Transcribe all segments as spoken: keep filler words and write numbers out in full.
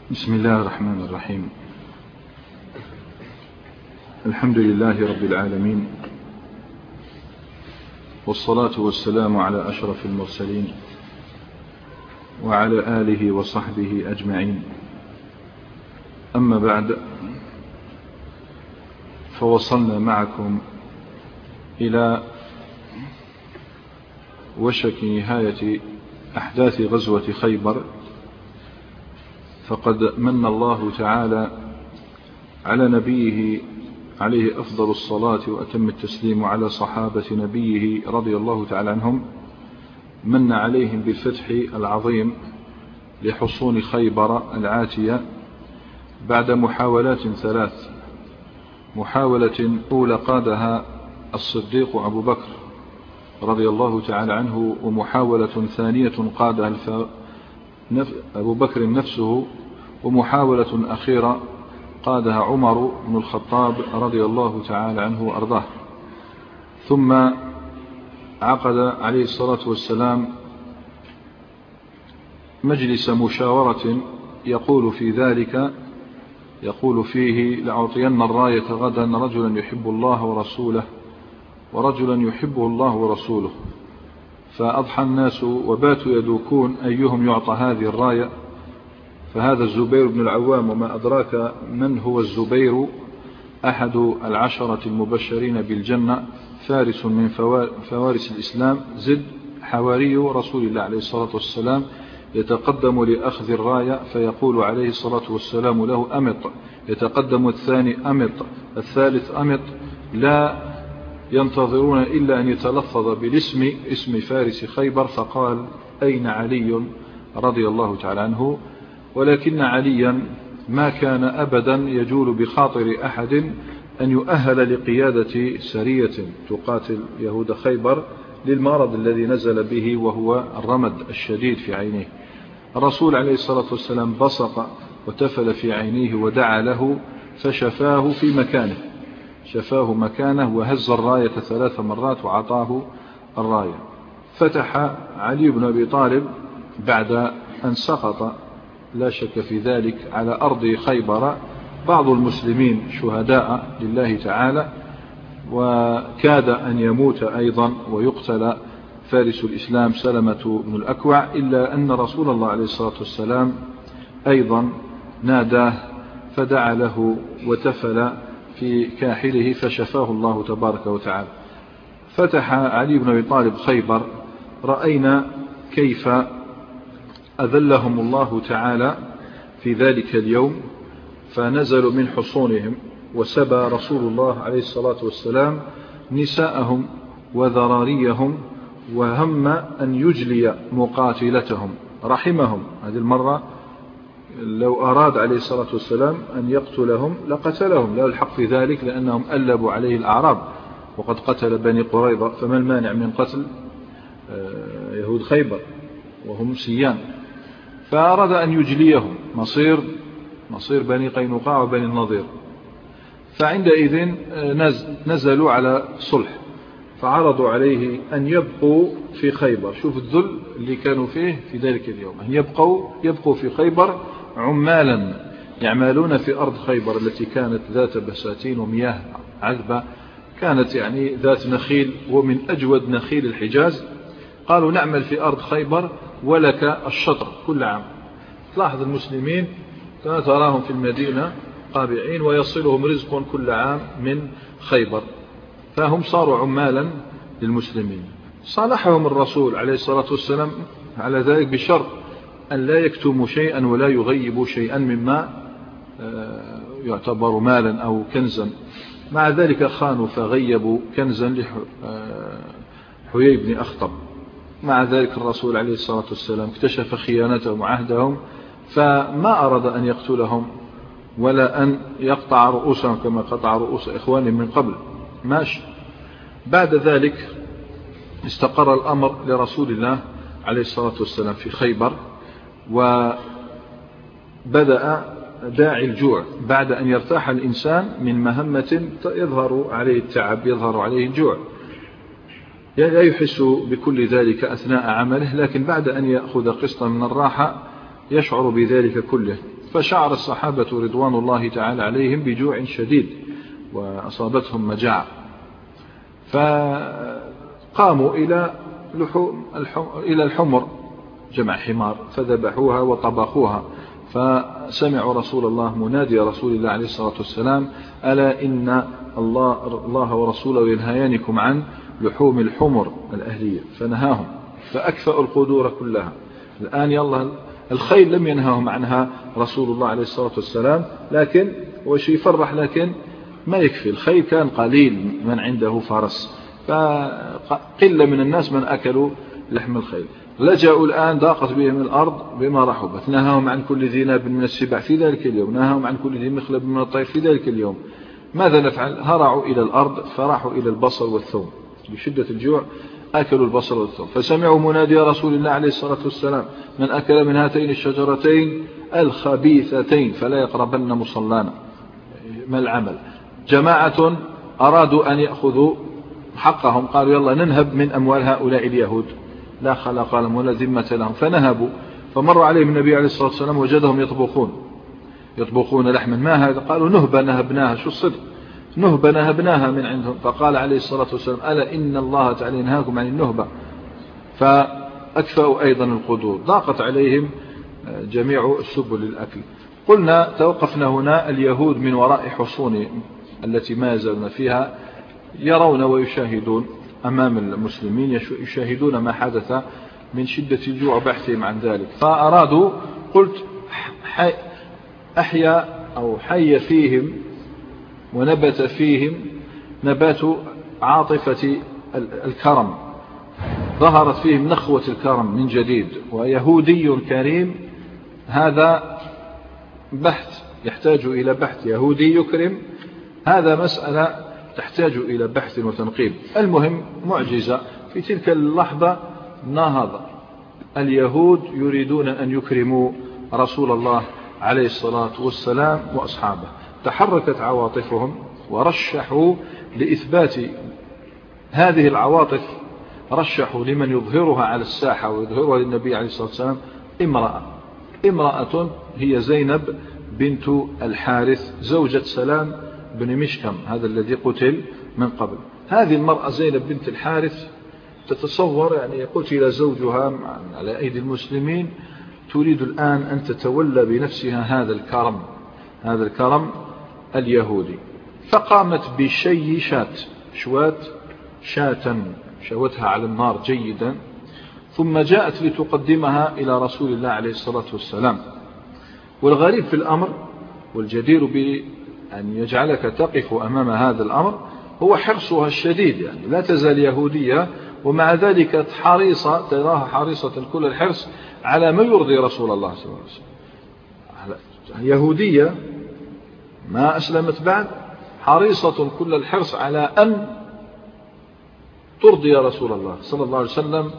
بسم الله الرحمن الرحيم. الحمد لله رب العالمين، والصلاة والسلام على أشرف المرسلين وعلى آله وصحبه أجمعين. أما بعد، فوصلنا معكم إلى وشك نهاية أحداث غزوة خيبر، فقد من الله تعالى على نبيه عليه أفضل الصلاة وأتم التسليم وعلى صحابة نبيه رضي الله تعالى عنهم، من عليهم بالفتح العظيم لحصون خيبر العاتية بعد محاولات ثلاث. محاولة أولى قادها الصديق أبو بكر رضي الله تعالى عنه، ومحاولة ثانية قادها أبو بكر نفسه، ومحاولة أخيرة قادها عمر بن الخطاب رضي الله تعالى عنه وأرضاه. ثم عقد عليه الصلاة والسلام مجلس مشاورة يقول في ذلك يقول فيه: لأعطين الراية غدا رجلا يحب الله ورسوله ورجلا يحبه الله ورسوله. فأضحى الناس وباتوا يدوكون أيهم يعطى هذه الراية، فهذا الزبير بن العوام، وما أدراك من هو الزبير، أحد العشرة المبشرين بالجنة، فارس من فوارس الإسلام، زد حواري رسول الله عليه الصلاة والسلام، يتقدم لأخذ الراية فيقول عليه الصلاة والسلام له: أمط. يتقدم الثاني: أمط. الثالث: أمط. لا ينتظرون إلا أن يتلفظ بالاسم، اسم فارس خيبر، فقال: أين علي رضي الله تعالى عنه؟ ولكن عليا ما كان أبدا يجول بخاطر أحد أن يؤهل لقيادة سرية تقاتل يهود خيبر للمرض الذي نزل به، وهو الرمد الشديد في عينيه. الرسول عليه الصلاة والسلام بصق وتفل في عينيه ودعا له فشفاه في مكانه، شفاه مكانه وهز الراية ثلاث مرات وعطاه الراية. فتح علي بن أبي طالب بعد أن سقط، لا شك في ذلك، على أرض خيبر بعض المسلمين شهداء لله تعالى، وكاد أن يموت أيضا ويقتل فارس الإسلام سلمة بن الأكوع، إلا أن رسول الله عليه الصلاة والسلام أيضا ناداه فدعا له وتفل في كاحله فشفاه الله تبارك وتعالى. فتح علي بن أبي طالب خيبر. رأينا كيف أذلهم الله تعالى في ذلك اليوم، فنزلوا من حصونهم، وسبى رسول الله عليه الصلاة والسلام نساءهم وذراريهم، وهم أن يجلي مقاتلتهم، رحمهم. هذه المرة لو أراد عليه الصلاة والسلام أن يقتلهم لقتلهم، لا الحق في ذلك، لأنهم ألبوا عليه الأعراب، وقد قتل بني قريظة، فما المانع من قتل يهود خيبر وهم سيان؟ فأراد أن يجليهم مصير مصير بني قينقاع وبني النضير. فعندئذ نزلوا على صلح، فعرضوا عليه أن يبقوا في خيبر. شوف الذل اللي كانوا فيه في ذلك اليوم، أن يبقوا يبقوا في خيبر عمالا يعملون في أرض خيبر التي كانت ذات بساتين ومياه عذبة، كانت يعني ذات نخيل، ومن أجود نخيل الحجاز. قالوا: نعمل في أرض خيبر ولك الشطر كل عام. تلاحظ المسلمين تراهم في المدينة قابعين ويصلهم رزق كل عام من خيبر، فهم صاروا عمالا للمسلمين. صالحهم الرسول عليه الصلاة والسلام على ذلك بشرط أن لا يكتموا شيئا ولا يغيبوا شيئا مما يعتبر مالا أو كنزا. مع ذلك خانوا فغيبوا كنزا لحيي بن أخطب. مع ذلك الرسول عليه الصلاة والسلام اكتشف خيانتهم وعهدهم، فما أراد أن يقتلهم ولا أن يقطع رؤوسهم كما قطع رؤوس إخوانهم من قبل. ماشي. بعد ذلك استقر الأمر لرسول الله عليه الصلاة والسلام في خيبر، وبدأ داعي الجوع. بعد أن يرتاح الإنسان من مهمة يظهر عليه التعب، يظهر عليه الجوع، لا يحس بكل ذلك أثناء عمله، لكن بعد أن يأخذ قسطا من الراحة يشعر بذلك كله. فشعر الصحابة رضوان الله تعالى عليهم بجوع شديد وأصابتهم مجاعة، فقاموا إلى لحوم إلى الحمر، جمع حمار، فذبحوها وطبخوها. فسمعوا رسول الله منادي رسول الله عليه الصلاة والسلام: ألا إن الله, الله ورسوله ينهيانكم عن لحوم الحمر الأهلية، فنهاهم فأكفأوا القدور كلها. الآن يلا الخيل لم ينهاهم عنها رسول الله عليه الصلاة والسلام، لكن وش يفرح، لكن ما يكفي. الخيل كان قليل من عنده فرس، فقلة من الناس من أكلوا لحم الخيل. لجأوا الآن، ضاقت بهم الأرض بما رحبت، نهاهم عن كل ذي ناب من السباع في ذلك اليوم، نهاهم عن كل ذي مخلب من الطير في ذلك اليوم. ماذا نفعل؟ هرعوا إلى الأرض فراحوا إلى البصل والثوم، بشدة الجوع أكلوا البصل والثوم. فسمعوا منادي رسول الله عليه الصلاة والسلام: من أكل من هاتين الشجرتين الخبيثتين فلا يقربن مصلانا. ما العمل؟ جماعة أرادوا أن يأخذوا حقهم، قالوا يلا ننهب من أموال هؤلاء اليهود، لا خلاق لهم ولا ذمة لهم، فنهبوا. فمر عليهم النبي عليه الصلاة والسلام وجدهم يطبخون يطبخون لحما. ما هذا؟ قالوا نهبة نهبناها. شو الصدق؟ نهبة نهبناها من عندهم. فقال عليه الصلاة والسلام: ألا إن الله تعالى ينهاكم عن النهبة. فأكفأوا أيضا القدور، ضاقت عليهم جميع السبل للأكل. قلنا توقفنا هنا. اليهود من وراء حصون التي ما يزالون فيها يرون ويشاهدون أمام المسلمين، يشاهدون ما حدث من شدة الجوع وبحثهم عن ذلك. فأرادوا، قلت أحيا أو حي فيهم ونبت فيهم نبات عاطفة الكرم، ظهرت فيهم نخوة الكرم من جديد. ويهودي كريم هذا بحث يحتاج إلى بحث. يهودي يكرم هذا مسألة تحتاج إلى بحث وتنقيب. المهم معجزة في تلك اللحظة، نهض اليهود يريدون أن يكرموا رسول الله عليه الصلاة والسلام وأصحابه. تحركت عواطفهم ورشحوا لإثبات هذه العواطف، رشحوا لمن يظهرها على الساحة ويظهرها للنبي عليه الصلاة والسلام امرأة امرأة هي زينب بنت الحارث زوجة سلام بن مشكم، هذا الذي قتل من قبل. هذه المرأة زينب بنت الحارث تتصور يعني قتل زوجها على أيدي المسلمين، تريد الآن أن تتولى بنفسها هذا الكرم هذا الكرم اليهودي. فقامت بشي شات شوات شاة شوتها على النار جيدا، ثم جاءت لتقدمها إلى رسول الله عليه الصلاة والسلام. والغريب في الأمر والجدير بأن يجعلك تقف أمام هذا الأمر هو حرصها الشديد، يعني لا تزال يهودية ومع ذلك حريصة، تراها حريصة كل الحرص على ما يرضي رسول الله صلى الله عليه وسلم. يهودية ما أسلمت بعد، حريصة كل الحرص على أن ترضي رسول الله صلى الله عليه وسلم.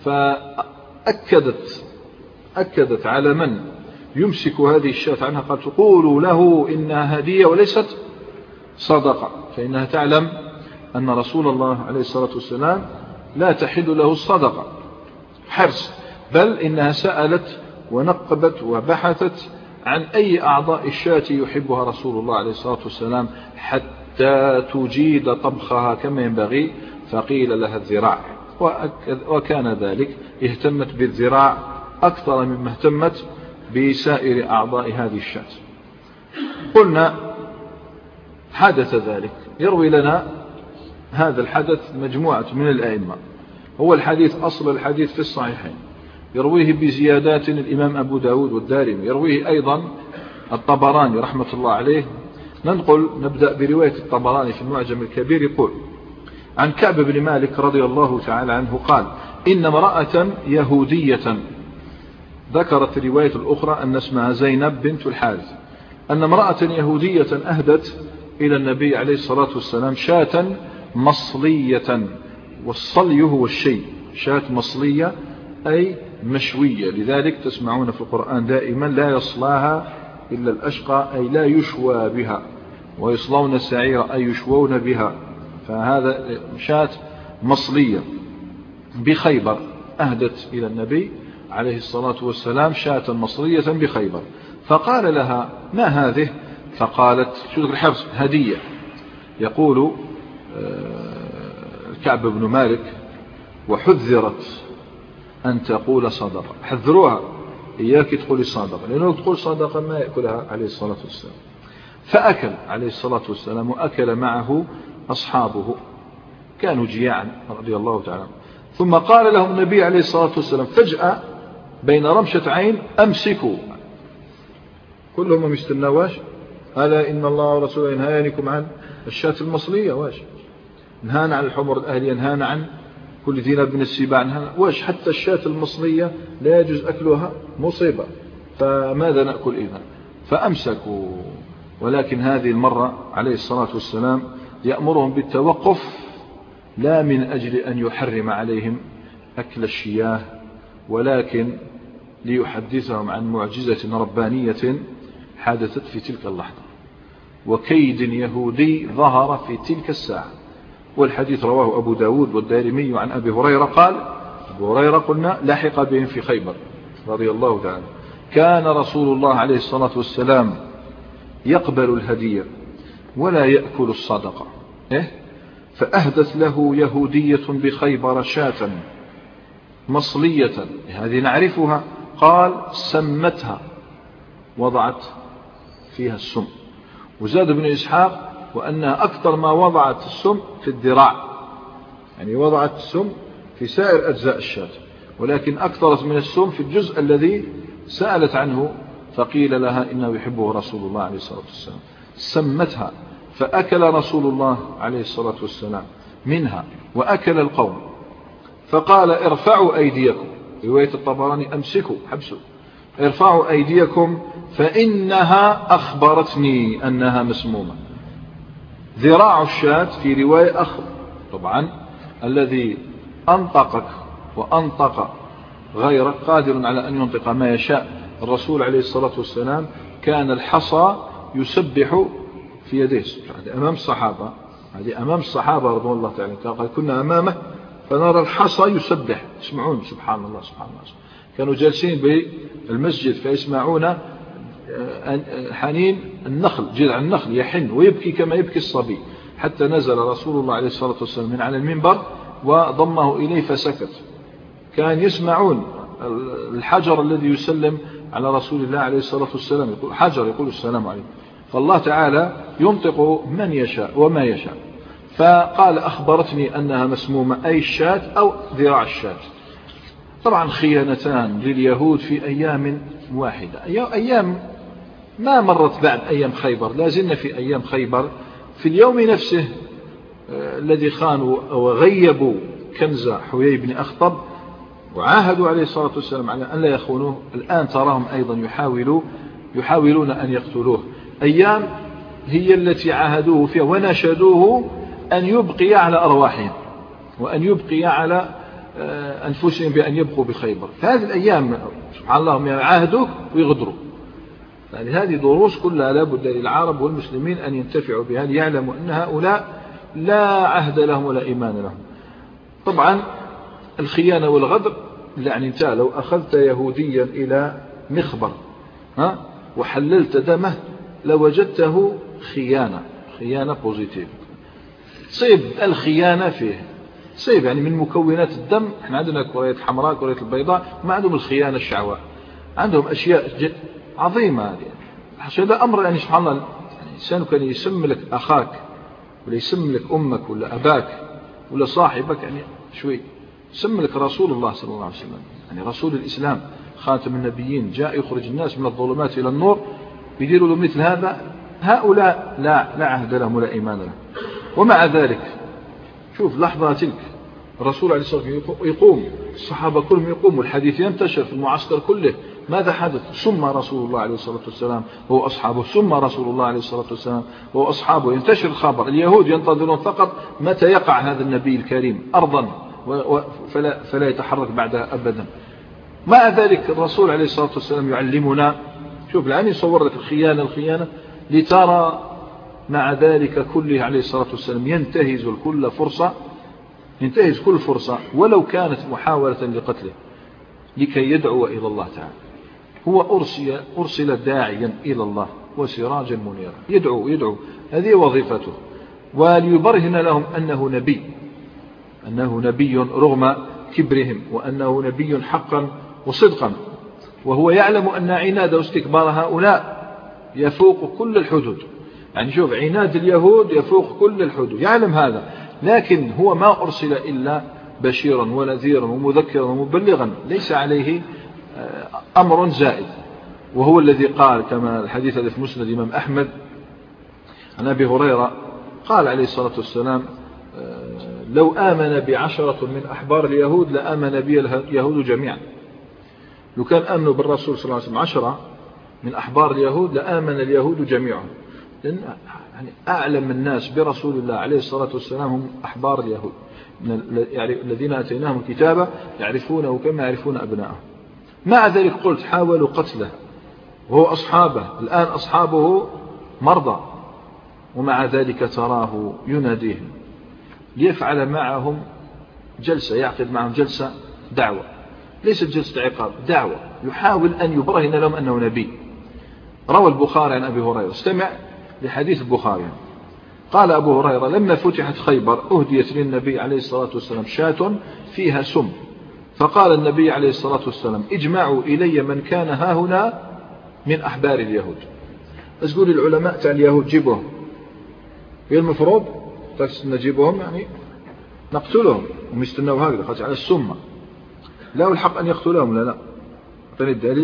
فأكدت أكدت على من يمسك هذه الشاة عنها، قد تقول له إنها هدية وليست صدقة، فإنها تعلم أن رسول الله عليه الصلاة والسلام لا تحل له الصدقة. حرص، بل إنها سألت ونقبت وبحثت عن أي أعضاء الشاة يحبها رسول الله عليه الصلاة والسلام حتى تجيد طبخها كما ينبغي، فقيل لها الذراع، وكان ذلك اهتمت بالذراع أكثر مما اهتمت بسائر أعضاء هذه الشاة. قلنا حدث ذلك. يروي لنا هذا الحدث مجموعة من الأئمة. هو الحديث أصل الحديث في الصحيحين، يرويه بزيادات الإمام أبو داود والدارمي، يرويه أيضا الطبراني رحمة الله عليه. ننقل نبدأ برواية الطبراني في المعجم الكبير. يقول عن كعب بن مالك رضي الله تعالى عنه قال: إن امرأة يهودية، ذكرت الرواية الأخرى أن اسمها زينب بنت الحارث، أن امرأة يهودية أهدت إلى النبي عليه الصلاة والسلام شاة مصلية، والصلي هو الشيء، شاة مصلية أي مشوية، لذلك تسمعون في القرآن دائما لا يصلاها إلا الأشقى، أي لا يشوى بها، ويصلون السعير أي يشوون بها. فهذا شاة مصلية بخيبر، أهدت إلى النبي عليه الصلاة والسلام شاة مصلية بخيبر. فقال لها ما هذه؟ فقالت شو الحبس؟ هدية. يقول كعب بن مالك وحذرت أن تقول صدقة، حذروها إياك تقولي صدقة، لأنه تقول صدقة ما يأكلها عليه الصلاة والسلام. فأكل عليه الصلاة والسلام وأكل معه أصحابه، كانوا جياعا رضي الله تعالى. ثم قال لهم النبي عليه الصلاة والسلام فجأة بين رمشة عين أمسكوا، كلهم مستناواش، ألا إن الله ورسوله ينهانكم عن الشاة المصلية، واش نهانا عن الحمر الأهلية، نهانا عن كل ذي ناب من السباع، نهانا واش حتى الشاة المصلية لا يجوز أكلها، مصيبة، فماذا نأكل إذا؟ فأمسكوا. ولكن هذه المرة عليه الصلاة والسلام يأمرهم بالتوقف، لا من أجل أن يحرم عليهم أكل الشياه، ولكن ليحدثهم عن معجزة ربانية حدثت في تلك اللحظة، وكيد يهودي ظهر في تلك الساعة. والحديث رواه أبو داود والدارمي عن أبي هريرة قال، أبو هريرة قلنا لاحق بهم في خيبر رضي الله تعالى، كان رسول الله عليه الصلاة والسلام يقبل الهدية ولا يأكل الصدقة، إيه؟ فأهدت له يهودية بخيبر شاة مصلية، هذه نعرفها، قال سمتها، وضعت فيها السم. وزاد ابن إسحاق وأنها أكثر ما وضعت السم في الذراع، يعني وضعت السم في سائر أجزاء الشاة، ولكن أكثرت من السم في الجزء الذي سألت عنه، فقيل لها إنه يحبه رسول الله عليه الصلاة والسلام. سمتها، فأكل رسول الله عليه الصلاة والسلام منها وأكل القوم، فقال ارفعوا أيديكم، رواية الطبراني أمسكوا حبسوا، ارفعوا أيديكم فإنها أخبرتني أنها مسمومة. ذراع الشاة في رواية أخر، طبعا الذي أنطقك وأنطق غيرك قادر على أن ينطق ما يشاء. الرسول عليه الصلاة والسلام كان الحصى يسبح في يديه أمام الصحابة، هذه أمام الصحابة رضي الله تعالى، قال كنا أمامه فنرى الحصى يسبح، يسمعون سبحان الله سبحان الله، كانوا جالسين بالمسجد فيسمعون حنين النخل، جذع النخل يحن ويبكي كما يبكي الصبي، حتى نزل رسول الله عليه الصلاة والسلام من على المنبر وضمه إليه فسكت. كان يسمعون الحجر الذي يسلم على رسول الله عليه الصلاة والسلام، يقول حجر يقول السلام عليكم، فالله تعالى ينطق من يشاء وما يشاء. فقال أخبرتني أنها مسمومة، أي الشاة أو ذراع الشاة. طبعا خيانتان لليهود في أيام واحدة، أيام ما مرت بعد أيام خيبر، لازلنا في أيام خيبر. في اليوم نفسه الذي خانوا وغيبوا كنز حيي بن أخطب وعاهدوا عليه الصلاة والسلام على أن لا يخونوه، الآن تراهم أيضا يحاولوا يحاولون أن يقتلوه. أيام هي التي عاهدوه فيها ونشدوه أن يبقي على أرواحهم وأن يبقي على أنفسهم بأن يبقوا بخيبر. فهذه الأيام سبحان الله يعاهدوك ويغدروا. يعني هذه دروس كلها لابد للعرب والمسلمين أن ينتفعوا بها، ليعلموا أن هؤلاء لا عهد لهم ولا إيمان لهم. طبعا الخيانة والغدر، يعني انت لو أخذت يهوديا إلى مخبر ها وحللت دمه لوجدته خيانة، خيانة بوزيتيف. صيب الخيانة فيه صيب، يعني من مكونات الدم. احنا عندنا كرية حمراء كرية البيضاء، ما عندهم الخيانة الشعواء، عندهم أشياء جد عظيمة. هذه هذا أمر يعني سبحان الله، يعني الإنسان كان يسم لك أخاك ولا يسم لك أمك ولا أباك ولا صاحبك، يعني شوي يسم لك رسول الله صلى الله عليه وسلم، يعني رسول الإسلام خاتم النبيين، جاء يخرج الناس من الظلمات إلى النور، بيديروا له مثل هذا. هؤلاء لا لا عهد لهم ولا إيمان لهم. ومع ذلك شوف لحظة تلك الرسول عليه الصلاة والسلام يقوم، الصحابة كلهم يقوموا، الحديث ينتشر في المعسكر كله. ماذا حدث؟ سمى رسول الله عليه الصلاة والسلام هو أصحابه، سمى رسول الله عليه الصلاة والسلام هو أصحابه، ينتشر الخبر. اليهود ينتظرون فقط متى يقع هذا النبي الكريم أرضا فلا, فلا يتحرك بعدها أبدا. مع ذلك الرسول عليه الصلاة والسلام يعلمنا، شوف الآن يصور لك الخيانة الخيانة لترى مع ذلك كله عليه الصلاة والسلام ينتهز كل فرصة، ينتهز كل فرصة ولو كانت محاولة لقتله لكي يدعو إلى الله تعالى. هو أرسل, أرسل داعيا إلى الله وسراجا منيرا، يدعو يدعو هذه وظيفته، وليبرهن لهم أنه نبي، أنه نبي رغم كبرهم، وأنه نبي حقا وصدقا. وهو يعلم أن عناد واستكبار هؤلاء يفوق كل الحدود. يعني شوف، عناد اليهود يفوق كل الحدود، يعلم هذا، لكن هو ما أرسل إلا بشيرا ونذيرا ومذكرا ومبلغا، ليس عليه أمر زائد. وهو الذي قال كما الحديث الذي في مسند الإمام أحمد عن أبي هريرة قال عليه الصلاة والسلام: لو آمن بعشرة من أحبار اليهود لآمن بي اليهود جميعا. لو كان آمنوا بالرسول صلى الله عليه وسلم عشرة من أحبار اليهود لآمن اليهود جميعا، لأن يعني أعلم الناس برسول الله عليه الصلاة والسلام هم أحبار اليهود، الذين أتيناهم الكتاب يعرفونه كما يعرفون أبناءهم. مع ذلك قلت حاولوا قتله وهو أصحابه، الآن أصحابه مرضى، ومع ذلك تراه يناديهم ليفعل معهم جلسة، يعقد معهم جلسة دعوة، ليست جلسة عقاب، دعوة، يحاول أن يبرهن لهم أنه نبي. روى البخاري عن أبي هريرة، استمع لحديث البخاري، قال أبو هريرة: لما فتحت خيبر أهديت للنبي عليه الصلاة والسلام شاة فيها سم، فقال النبي عليه الصلاة والسلام: اجمعوا إلي من كان هاهنا من أحبار اليهود. أقول العلماء تاع اليهود جيبوهم، هي المفروض نجيبهم يعني نقتلهم، هم يستنوا هكذا خاطر على السمة، لا الحق أن يقتلهم، لا لا. أعطيني الدليل.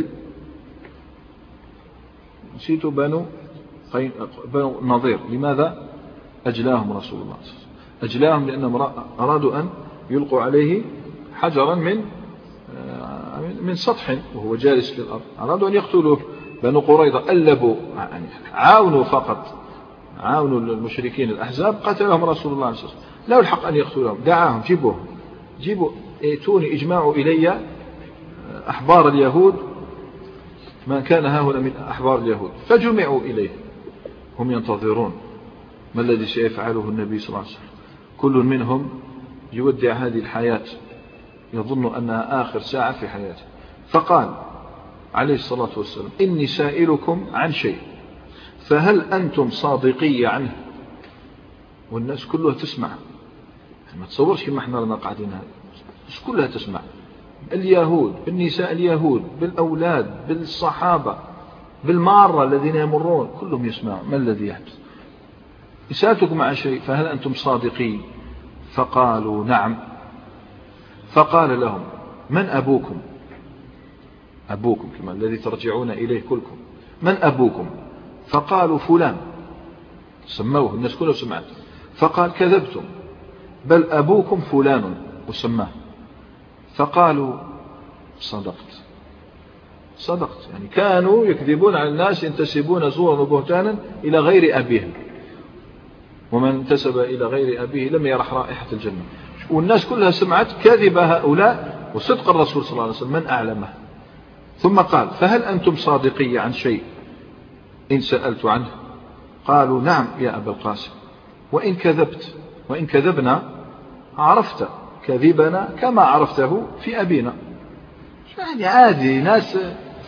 نسيت بنو بنو النضير، لماذا أجلاهم رسول الله؟ أجلاهم لأنهم أرادوا أن يلقوا عليه حجرا من من سطح وهو جالس في الأرض، أرادوا أن يقتلوه. بنو قريظة ألبوا، يعني عاونوا فقط، عاونوا المشركين الأحزاب، قتلهم رسول الله عليه الصلاة والسلام، لا الحق أن يقتلهم، دعاهم: جيبوهم، جيبوا ائتوني اجمعوا إلي أحبار اليهود من كان هاهنا من أحبار اليهود. فجمعوا إليه، هم ينتظرون ما الذي سيفعله النبي صلى الله عليه وسلم. كل منهم يودع هذه الحياة، يظن أنها آخر ساعة في حياته. فقال عليه الصلاة والسلام: إني سائلكم عن شيء فهل أنتم صادقي عنه؟ والناس كلها تسمع، ما تصورش كما احنا لنا قاعدين هذا، الناس كلها تسمع، اليهود بالنساء، اليهود بالأولاد، بالصحابة، بالمارة الذين يمرون، كلهم يسمعون ما الذي يحدث. سألتكم عن شيء فهل أنتم صادقين؟ فقالوا: نعم. فقال لهم: من أبوكم؟ أبوكم كما الذي ترجعون إليه كلكم، من أبوكم؟ فقالوا: فلان، سموه، الناس كلها سمعت. فقال: كذبتم، بل أبوكم فلان، وسماه. فقالوا: صدقت، صدقت. يعني كانوا يكذبون على الناس، ينتسبون زورا وبهتانا إلى غير أبيهم، ومن انتسب إلى غير أبيه لم يرح رائحة الجنة. والناس كلها سمعت كذب هؤلاء وصدق الرسول صلى الله عليه وسلم، من أعلمه. ثم قال: فهل أنتم صادقي عن شيء إن سألت عنه؟ قالوا: نعم يا أبا القاسم، وإن كذبت وإن كذبنا عرفت كذبنا كما عرفته في أبينا. يعني عادي، ناس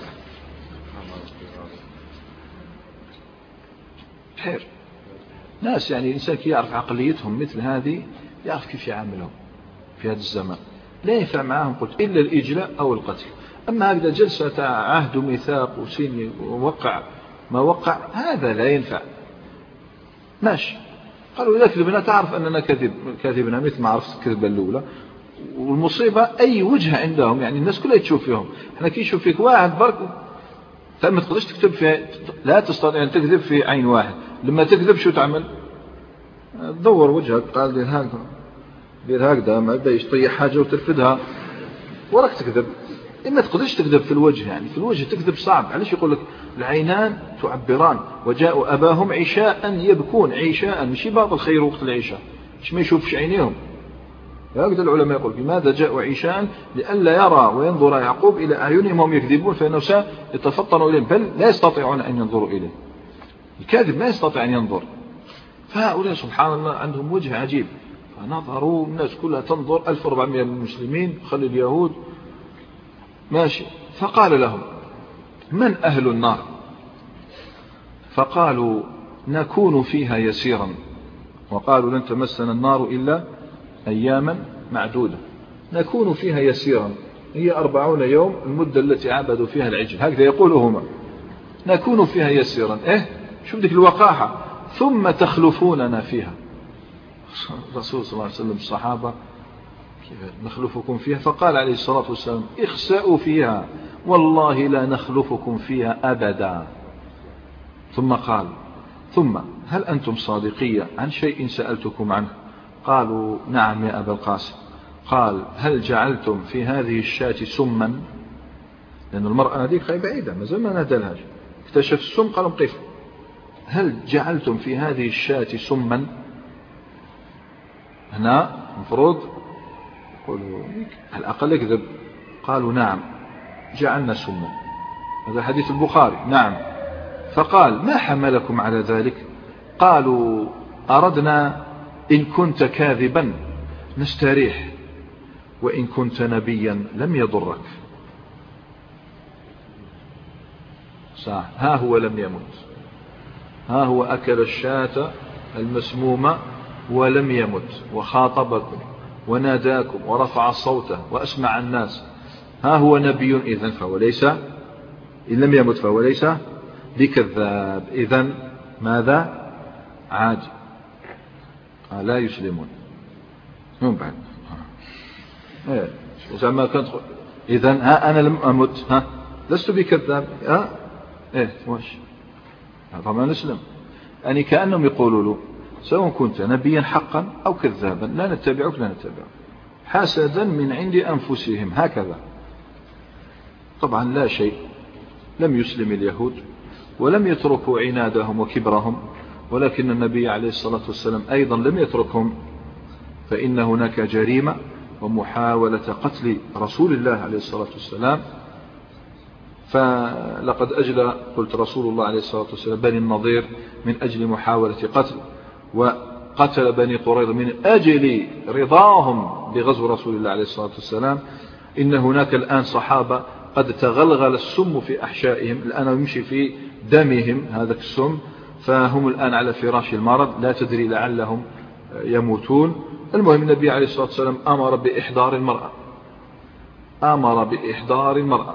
خير، ناس يعني الإنسان كي يعرف عقليتهم مثل هذه يعرف كيف يعاملهم في هذا الزمان. لا ينفع معهم قلت إلا الإجلاء أو القتل. أما هكذا جلسة عهد وميثاق وسين ووقع ما وقع، هذا لا ينفع. ماشي، قالوا إذا كذبنا تعرف أننا كذب كذبنا مثل ما عرفت الكذبة الأولى. والمصيبة أي وجهة عندهم، يعني الناس كلها تشوف فيهم. احنا كي يشوف فيك واحد برك فما تقدرش تكتب في، لا تستطيع أن تكذب في عين واحد. لما تكذب شو تعمل؟ تدور وجهك، قال دير هكذا دير هكذا، ما بداش تطيح حاجة وترفدها وراك تكذب. إما تقدرش تكذب في الوجه، يعني في الوجه تكذب صعب. علاش يقول لك العينان تعبران، وجاءوا أباهم عشاء يبكون، عشاء ماشي بعض الخير وقت العشاء، مش ما يشوفش عينيهم. هكذا العلماء يقول: لماذا جاءوا عشاء؟ لئلا يرى وينظر يعقوب إلى أعينهم وهم يكذبون، فإنه سيتفطن إليهم، بل لا يستطيعون أن ينظروا إليه. الكاذب ما يستطيع أن ينظر. فهؤلاء سبحان الله عندهم وجه عجيب، فنظروا الناس كلها تنظر، ألف وأربعمائة من المسلمين، خلي اليهود ماشي. فقال لهم: من أهل النار؟ فقالوا نكون فيها يسيرا، وقالوا لن تمسنا النار إلا أياما معدودة. نكون فيها يسيرا هي أربعون يوم، المدة التي عبدوا فيها العجل، هكذا يقولهما. نكون فيها يسيرا، إيه شوف ذلك الوقاحة. ثم تخلفوننا فيها. الرسول صلى الله عليه وسلم الصحابة نخلفكم فيها؟ فقال عليه الصلاة والسلام اخسأوا فيها والله لا نخلفكم فيها أبدا. ثم قال ثم هل أنتم صادقية عن شيء سألتكم عنه؟ قالوا نعم يا أبا القاسم. قال هل جعلتم في هذه الشاة سما؟ لأن المرأة هذيك بعيدة ما زال ما نادلهاش، اكتشف السم قالوا قف. هل جعلتم في هذه الشاة سما؟ هنا المفروض يقولوا على الأقل يكذب. قالوا نعم جعلنا سما. هذا حديث البخاري. نعم. فقال ما حملكم على ذلك؟ قالوا أردنا إن كنت كاذبا نستريح، وإن كنت نبيا لم يضرك. صح. ها هو لم يمت، ها هو أكل الشاة المسمومة ولم يمت، وخاطبكم وناداكم ورفع صوته وأسمع الناس. ها هو نبي إذن فهو ليس، إن لم يمت فهو ليس بكذاب. إذن ماذا؟ عادي. لا يسلمون من بعد. إيه زعما كنت إذن ها أنا لم أمت، ها لست بكذاب، ها إيه واش طبعا نسلم. يعني كأنهم يقولوا له سواء كنت نبيا حقا أو كذابا لا نتبعك لا نتبعك حسدا من عند أنفسهم هكذا. طبعا لا شيء، لم يسلم اليهود ولم يتركوا عنادهم وكبرهم، ولكن النبي عليه الصلاة والسلام أيضا لم يتركهم، فإن هناك جريمة ومحاولة قتل رسول الله عليه الصلاة والسلام. فلقد أجلى قلت رسول الله عليه الصلاة والسلام بني النضير من أجل محاولة قتل، وقتل بني قريظة من أجل رضاهم بغزو رسول الله عليه الصلاة والسلام. إن هناك الآن صحابة قد تغلغل السم في أحشائهم، الآن يمشي في دمهم هذا السم، فهم الآن على فراش المرض، لا تدري لعلهم يموتون. المهم النبي عليه الصلاة والسلام أمر بإحضار المرأة، أمر بإحضار المرأة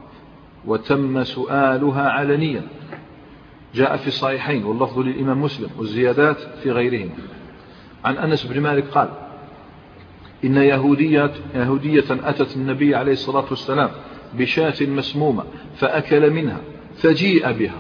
وتم سؤالها علنيا، جاء في الصحيحين واللفظ للإمام مسلم والزيادات في غيرهم. عن أنس بن مالك قال إن يهودية, يهودية أتت النبي عليه الصلاة والسلام بشاة مسمومة فأكل منها فجيء بها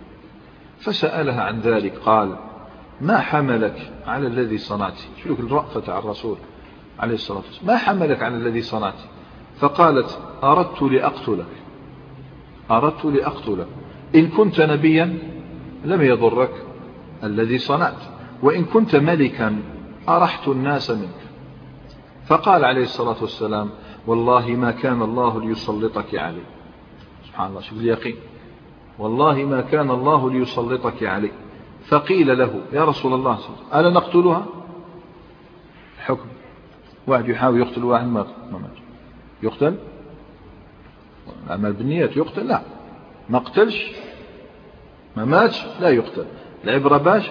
فسألها عن ذلك. قال ما حملك على الذي صنعت؟ شوف الرأفة على الرسول عليه الصلاة والسلام، ما حملك على الذي صنعت؟ فقالت أردت لأقتلك، أردت لأقتلك، إن كنت نبيا لم يضرك الذي صنعت، وإن كنت ملكا أرحت الناس منك. فقال عليه الصلاة والسلام والله ما كان الله ليسلطك عليه. سبحان الله، شوف اليقين، والله ما كان الله ليسلطك عليه. فقيل له يا رسول الله ألا نقتلها؟ حكم واحد يحاول يقتل واحد ما مات يقتل؟ العمل بالنيات يقتل؟ لا، ما قتلش ما ماتش لا يقتل. العبرة باش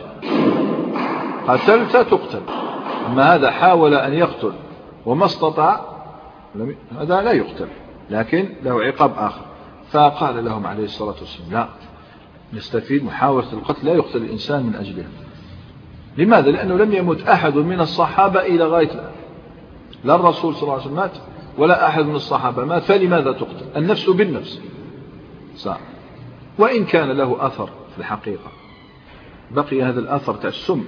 قتلت تقتل، أما هذا حاول أن يقتل وما استطاع هذا لا يقتل، لكن له عقاب آخر. فقال لهم عليه الصلاة والسلام لا، نستفيد محاولة القتل لا يقتل الإنسان من أجلها. لماذا؟ لأنه لم يمت أحد من الصحابة إلى غاية الآن، لا الرسول صلى الله عليه وسلم مات ولا أحد من الصحابة مات، فلماذا تقتل؟ النفس بالنفس صح. وإن كان له أثر في الحقيقة بقي هذا الأثر تاع السم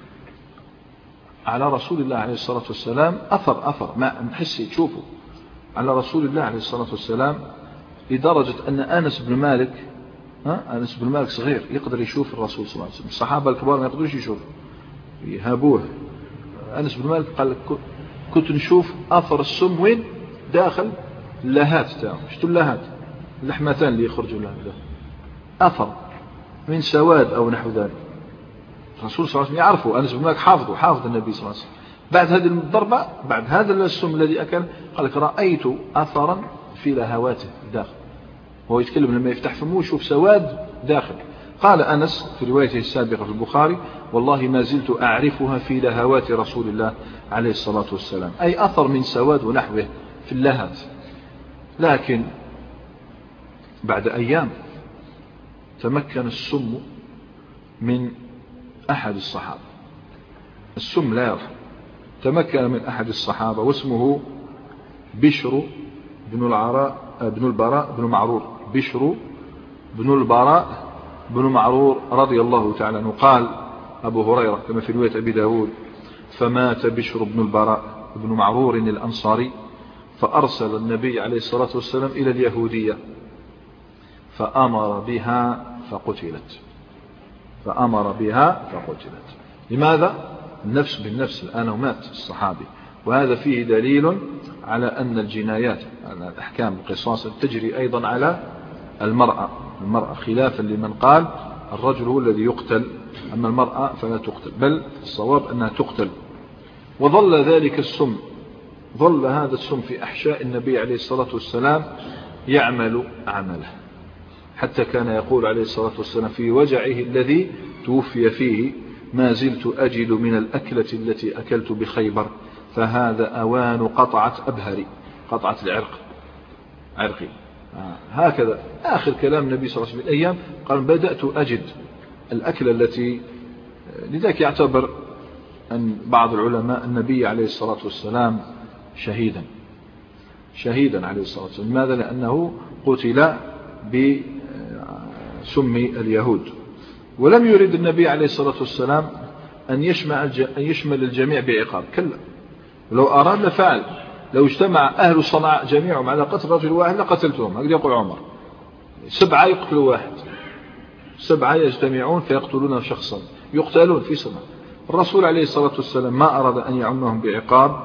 على رسول الله عليه الصلاة والسلام، أثر أثر ما نحسي تشوفه على رسول الله عليه الصلاة والسلام، لدرجة أن أنس بن مالك ها أنس بن مالك صغير يقدر يشوف الرسول صلى الله عليه وسلم، الصحابة الكبار ما يقدروش يشوفوا يهابوه. أنس بن مالك قال كنت نشوف أثر السم وين؟ داخل اللهات تاعه، شفتوا اللهات اللحمتان اللي يخرجوا لها أثر من سواد أو نحو ذلك. الرسول صلى الله عليه وسلم يعرفه، أنس بن مالك حافظه حافظ النبي صلى الله عليه وسلم. بعد هذه الضربة بعد هذا السم الذي أكل قال لك رأيت أثرا في لهواته داخل، وهو يتكلم لما يفتح فمه يشوف سواد داخل. قال أنس في روايته السابقة في البخاري: والله ما زلت أعرفها في لهوات رسول الله عليه الصلاة والسلام، أي أثر من سواد ونحوه في اللهات. لكن بعد أيام تمكن السم من أحد الصحابة، السم لا يرحم، تمكن من أحد الصحابة واسمه بشر بن العراء بن البراء بن معرور، بشر بن البراء بن معرور رضي الله تعالى عنه. قال أبو هريرة كما في رواية أبي داود: فمات بشر بن البراء بن معرور الأنصاري، فأرسل النبي عليه الصلاة والسلام إلى اليهودية فأمر بها فقتلت، فأمر بها فقتلت. لماذا؟ النفس بالنفس، الآن ومات الصحابي. وهذا فيه دليل على أن الجنايات، على الأحكام القصاص تجري أيضا على المرأة، المرأة خلافا لمن قال الرجل هو الذي يقتل، أما المرأة فلا تقتل، بل الصواب أنها تقتل. وظل ذلك السم، ظل هذا السم في أحشاء النبي عليه الصلاة والسلام يعمل عمله، حتى كان يقول عليه الصلاة والسلام في وجعه الذي توفي فيه: ما زلت أجد من الأكلة التي أكلت بخيبر فهذا أوان قطعة أبهري، قطعة العرق، عرقي. آه هكذا آخر كلام النبي صلى الله عليه وسلم الأيام، قال: بدأت أجد الأكلة التي. لذلك يعتبر أن بعض العلماء النبي عليه الصلاة والسلام شهيدا، شهيدا عليه الصلاة والسلام. لماذا؟ لأنه قتل بسم اليهود، ولم يرد النبي عليه الصلاة والسلام أن يشمل الجميع بعقاب، كلا، لو أراد لفعل. لو اجتمع أهل صنعاء جميعهم على قتل رجل واحد لقتلتهم، هكذا يقول عمر. سبعة يقتلوا واحد، سبعة يجتمعون فيقتلون شخصا، يقتلون في سنة. الرسول عليه الصلاة والسلام ما أراد أن يعمهم بعقاب،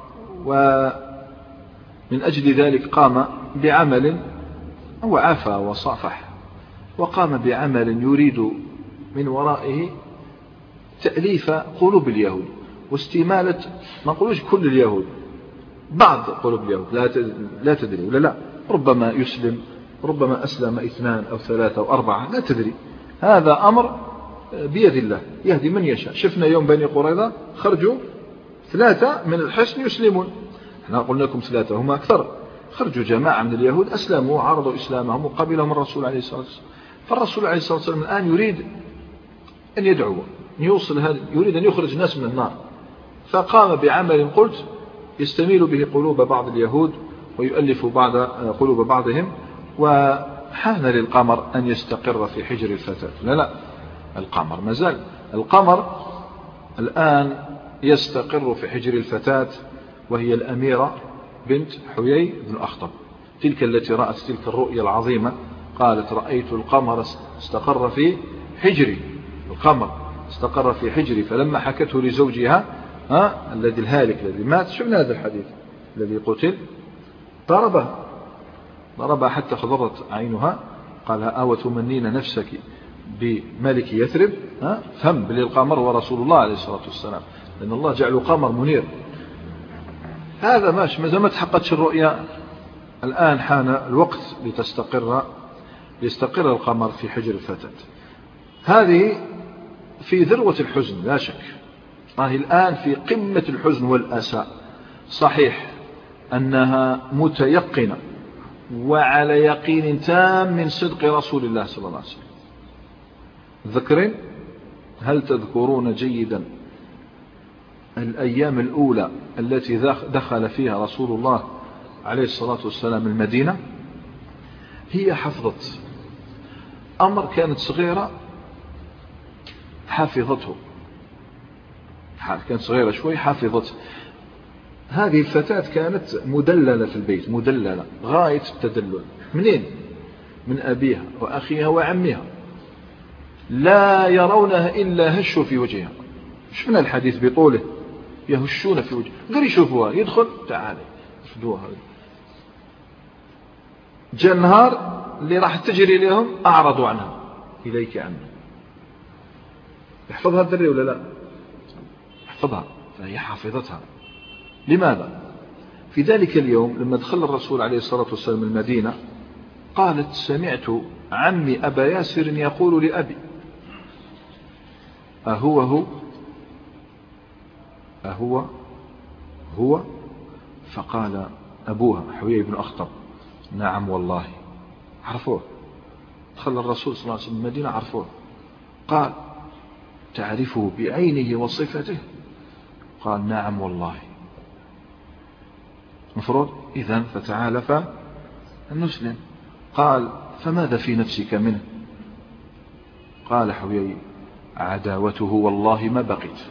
ومن أجل ذلك قام بعمل، هو عفا وصافح، وقام بعمل يريد من ورائه تأليف قلوب اليهود واستمالة، ما نقولوش كل اليهود، بعض قلوب اليهود، لا تدري، ولا لا، ربما يسلم، ربما أسلم اثنان أو ثلاثة أو أربعة، لا تدري. هذا أمر بيد الله، يهدي من يشاء. شفنا يوم بني قريظة خرجوا ثلاثة من الحصن يسلمون، احنا قلنا لكم ثلاثة، هم أكثر. خرجوا جماعة من اليهود أسلموا وعرضوا إسلامهم وقبلهم الرسول عليه الصلاة والسلام. فالرسول عليه الصلاة والسلام الآن يريد أن يدعو، يوصل هذا، يريد أن يخرج الناس من النار. فقام بعمل قلت يستميل به قلوب بعض اليهود ويؤلف بعض قلوب بعضهم. وحان للقمر أن يستقر في حجر الفتاة. لا لا، القمر ما زال، القمر الآن يستقر في حجر الفتاة، وهي الأميرة بنت حيي بن أخطب، تلك التي رأت تلك الرؤيا العظيمة. قالت: رأيت القمر استقر في حجري، القمر استقر في حجري. فلما حكته لزوجها ها الذي الهالك الذي مات، شفنا هذا الحديث الذي قتل، ضربها ضربها حتى خضرت عينها. قال: أو تمنين نفسك بملك يثرب؟ ها فهم بالقمر ورسول الله عليه الصلاة والسلام، لأن الله جعله قمر منير. هذا ماشي، ما ما تحققتش الرؤيا. الآن حان الوقت لتستقر يستقر القمر في حجر الفتاة. هذه في ذروة الحزن لا شك، هذه الآن في قمة الحزن والأسى. صحيح أنها متيقنة وعلى يقين تام من صدق رسول الله صلى الله عليه وسلم. ذكرين، هل تذكرون جيدا الأيام الأولى التي دخل فيها رسول الله عليه الصلاة والسلام المدينة؟ هي حفظت أمر، كانت صغيرة حافظته، كانت صغيرة شوي حافظته. هذه الفتاة كانت مدللة في البيت، مدللة غاية التدلل. منين؟ من أبيها وأخيها وعمها، لا يرونها إلا هشوا في وجهها. شفنا الحديث بطوله، يهشون في وجهها. قري شوفوها، يدخل تعالي شوفوها. جاء النهار اللي راح تجري لهم أعرضوا عنها، إليك عنها. يحفظها الدري ولا لا؟ يحفظها، فهي حافظتها. لماذا؟ في ذلك اليوم لما دخل الرسول عليه الصلاة والسلام المدينة، قالت سمعت عمي أبا ياسر يقول لأبي أهو هو أهو هو فقال أبوها حويي بن أخطب نعم والله. عرفوه، دخل الرسول صلى الله عليه وسلم المدينة عرفوه. قال تعرفه بعينه وصفته؟ قال نعم والله. مفروض إذن فتعالف المسلم. قال فماذا في نفسك منه؟ قال حويي عداوته والله ما بقيت،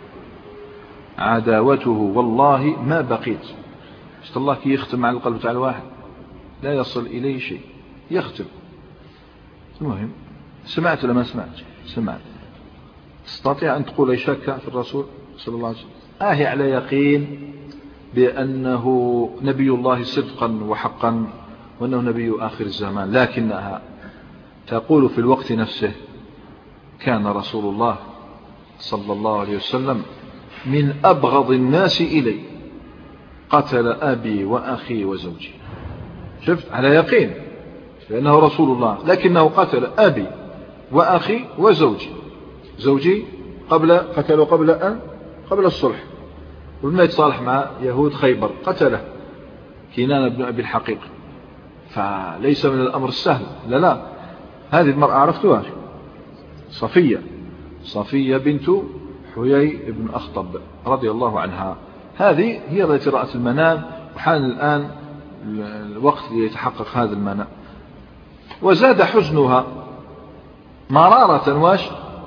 عداوته والله ما بقيت. شفت الله كي يختم على القلب تاع الواحد لا يصل إليه شيء، يختم. المهم سمعت ولا ما سمعت؟ سمعت. تستطيع أن تقول أي شك في الرسول صلى الله عليه وسلم؟ آه على يقين بأنه نبي الله صدقا وحقا وأنه نبي آخر الزمان، لكنها تقول في الوقت نفسه كان رسول الله صلى الله عليه وسلم من أبغض الناس إلي، قتل أبي وأخي وزوجي. شفت على يقين لأنه رسول الله، لكنه قتل أبي وأخي وزوجي. زوجي قبل قتله قبل أن قبل الصلح، ولما يتصالح مع يهود خيبر قتله كنانة بن أبي الحقيق. فليس من الأمر السهل. لا لا هذه المرأة عرفتها، صفية صفية بنت حيي بن أخطب رضي الله عنها. هذه هي التي رأت المنام، وحان الآن الوقت ليتحقق هذا المنام. وزاد حزنها مرارة واش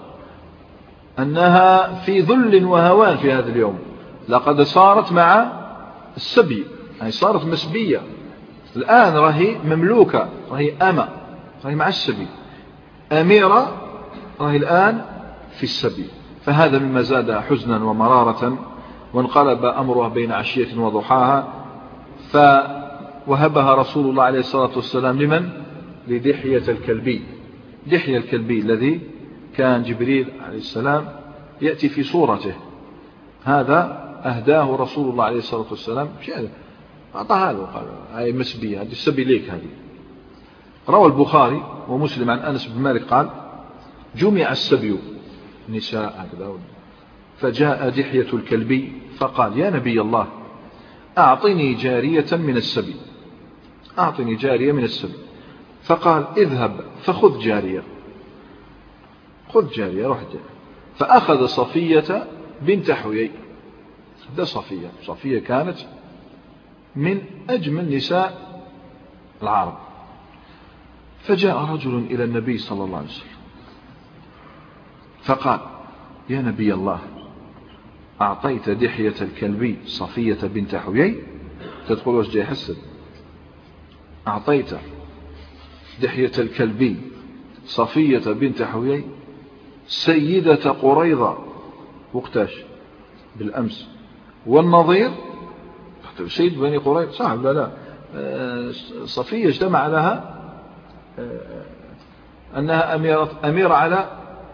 أنها في ذل وهوان في هذا اليوم. لقد صارت مع السبي، يعني صارت مسبية الآن، راهي مملوكة، راهي أمة، راهي مع السبي. أميرة راهي الآن في السبي. فهذا مما زاد حزنا ومرارة. وانقلب أمرها بين عشية وضحاها، فوهبها رسول الله عليه الصلاة والسلام لمن؟ لدحية الكلبي. دحية الكلبي الذي كان جبريل عليه السلام يأتي في صورته، هذا أهداه رسول الله عليه الصلاة والسلام. شيء أعطاها له، قال هاي مسبية، هذه السبي ليك هذه. روى البخاري ومسلم عن أنس بن مالك قال جمع السبي نساء هكذا، فجاء دحية الكلبي فقال يا نبي الله أعطني جارية من السبي، أعطني جارية من السبي. فقال اذهب فخذ جارية، خذ جارية، روح جارية. فأخذ صفية بنت حيي. ده صفية، صفية كانت من أجمل نساء العرب. فجاء رجل إلى النبي صلى الله عليه وسلم فقال يا نبي الله أعطيت دحية الكلبي صفية بنت حيي؟ تدخل وش جاي حسد. أعطيت دحية الكلبي صفية بنت حيي سيدة قريظة وقتاش؟ بالأمس. والنظير سيد بني قريظة صعب. لا لا صفية اجتمع لها أنها أميرة, أميرة على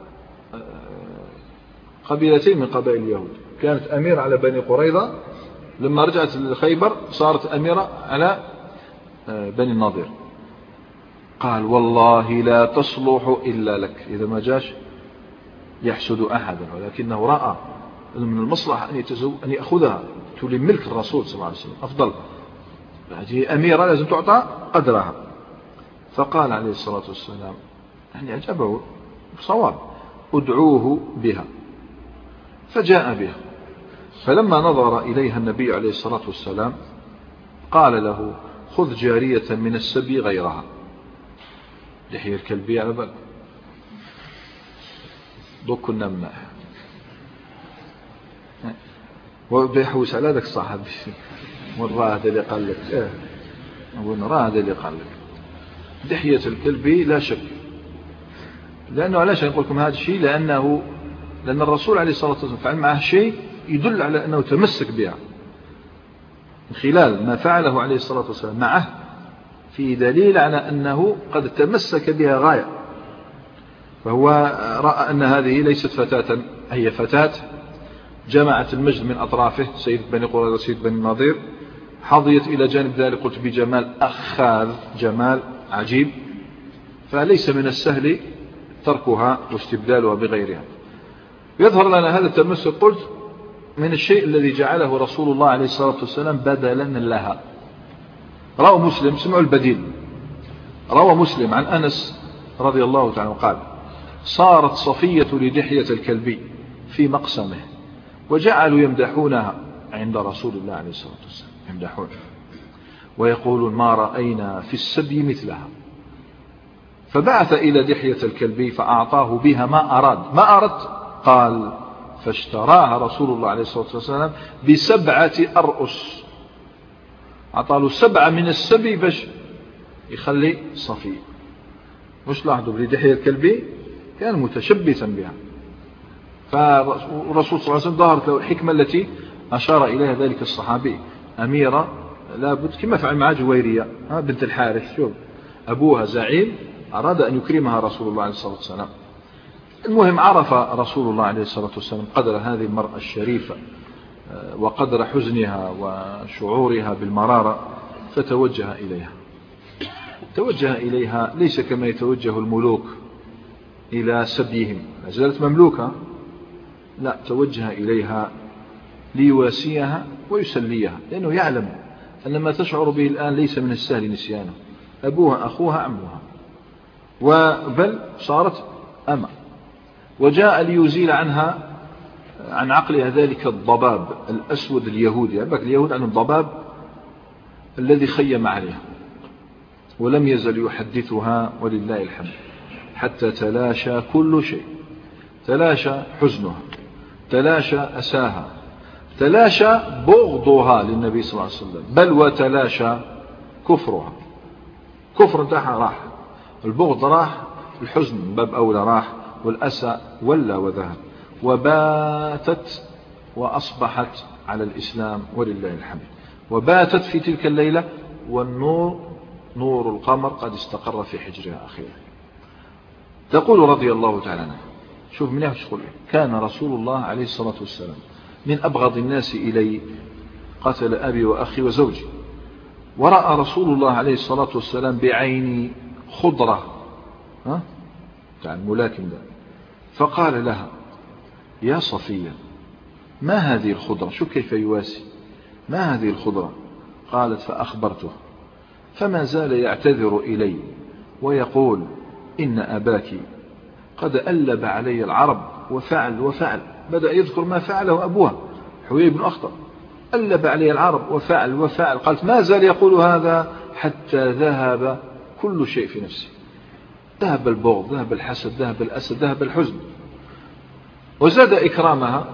قبيلتين من قبائل اليهود. كانت أميرة على بني قريظة، لما رجعت لخيبر صارت أميرة على بني النضير. قال والله لا تصلح إلا لك. إذا ما جاش يحسد أحدا، ولكنه رأى من المصلحة أن يتزو أن يأخذها تولي ملك الرسول صلى الله عليه وسلم أفضل. هذه أميرة لازم تعطى قدرها. فقال عليه الصلاة والسلام يعني أجابه بصواب ادعوه بها. فجاء بها. فلما نظر إليها النبي عليه الصلاة والسلام قال له خذ جارية من السبي غيرها. دحية الكلبي على بالك دوك كنا مناح وبيحوس على ذاك الصحابي مرة هذا اللي قال لك اه ونرى هذا اللي قال لك دحية الكلبي لا شك. لأنه علاش نقول لكم هذا الشيء؟ لأنه لأن الرسول عليه الصلاة والسلام فعل معه شيء يدل على أنه تمسك بها. من خلال ما فعله عليه الصلاة والسلام معه في دليل على أنه قد تمسك بها غاية. فهو رأى أن هذه ليست فتاة، هي فتاة جمعت المجد من أطرافه، سيد بني قريظة سيد بني النضير، حظيت إلى جانب ذلك قلت بجمال أخاذ، جمال عجيب، فليس من السهل تركها واستبدالها بغيرها. يظهر لنا هذا التمسك قلت من الشيء الذي جعله رسول الله عليه الصلاة والسلام بدلا لها. روى مسلم، سمعوا البديل، روى مسلم عن أنس رضي الله تعالى قال: صارت صفية لدحية الكلبي في مقسمه وجعلوا يمدحونها عند رسول الله عليه الصلاة والسلام، يمدحونها ويقولون: ما رأينا في السبي مثلها. فبعث إلى دحية الكلبي فأعطاه بها ما أراد. ما أردت؟ قال: فاشتراها رسول الله عليه الصلاة والسلام بسبعة أرؤس، أعطاه سبعة من السبي باش يخلي صفية. مش لاحظوا لدحية الكلبي كان متشبثا بها، فالرسول صلى الله عليه وسلم ظهرت له الحكمة التي أشار إليها ذلك الصحابي. أميرة لابد كما فعل مع جويرية بنت الحارث، شوف أبوها زعيم أراد أن يكرمها رسول الله عليه الصلاة والسلام. المهم عرف رسول الله عليه الصلاة والسلام قدر هذه المرأة الشريفة وقدر حزنها وشعورها بالمرارة، فتوجه إليها. توجه إليها ليس كما يتوجه الملوك إلى سبيهم، زالت مملوكة، لا، توجه إليها ليواسيها ويسليها، لأنه يعلم أن ما تشعر به الآن ليس من السهل نسيانه، أبوها أخوها عمها، وبل صارت أما. وجاء ليزيل عنها عن عقلها ذلك الضباب الأسود اليهودي، يعني اليهود عن الضباب الذي خيم عليها، ولم يزل يحدثها ولله الحمد حتى تلاشى كل شيء، تلاشى حزنها، تلاشى أساها، تلاشى بغضها للنبي صلى الله عليه وسلم، بل وتلاشى كفرها. كفر انتهى راح، البغض راح، الحزن من باب أولى راح، والأسى ولا وذهب، وباتت وأصبحت على الإسلام ولله الحمد. وباتت في تلك الليلة والنور نور القمر قد استقر في حجرها أخيرا. تقول رضي الله تعالى عنها، شوف من يهش تقول: كان رسول الله عليه الصلاة والسلام من أبغض الناس إلي، قتل أبي وأخي وزوجي، ورأى رسول الله عليه الصلاة والسلام بعيني خضرة، ها يعني الملاكم ده، فقال لها: يا صفية، ما هذه الخضرة؟ شو كيف يواسي، ما هذه الخضرة؟ قالت: فأخبرته، فما زال يعتذر إلي ويقول: إن أباك قد ألب علي العرب وفعل وفعل. بدأ يذكر ما فعله أبوها حوي بن أخطب، ألب علي العرب وفعل وفعل. قالت: ما زال يقول هذا حتى ذهب كل شيء في نفسي، ذهب البغض، ذهب الحسد، ذهب الأسد، ذهب الحزن. وزاد إكرامها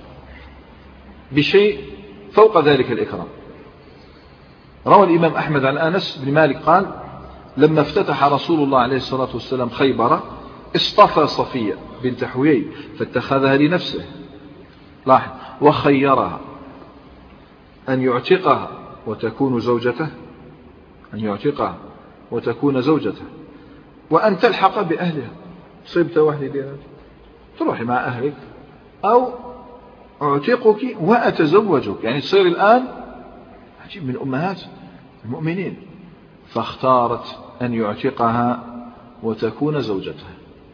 بشيء فوق ذلك الإكرام. روى الإمام أحمد عن أنس بن مالك قال: لما افتتح رسول الله عليه الصلاة والسلام خيبر اصطفى صفية بنت حويي فاتخذها لنفسه، لاحظ، وخيرها أن يعتقها وتكون زوجته، أن يعتقها وتكون زوجته، وأن تلحق بأهلها. صبت وحدي دينك تروحي مع أهلك، أو أعتقك وأتزوجك، يعني تصير الآن عجيب من أمهات المؤمنين. فاختارت أن يعتقها وتكون زوجتها.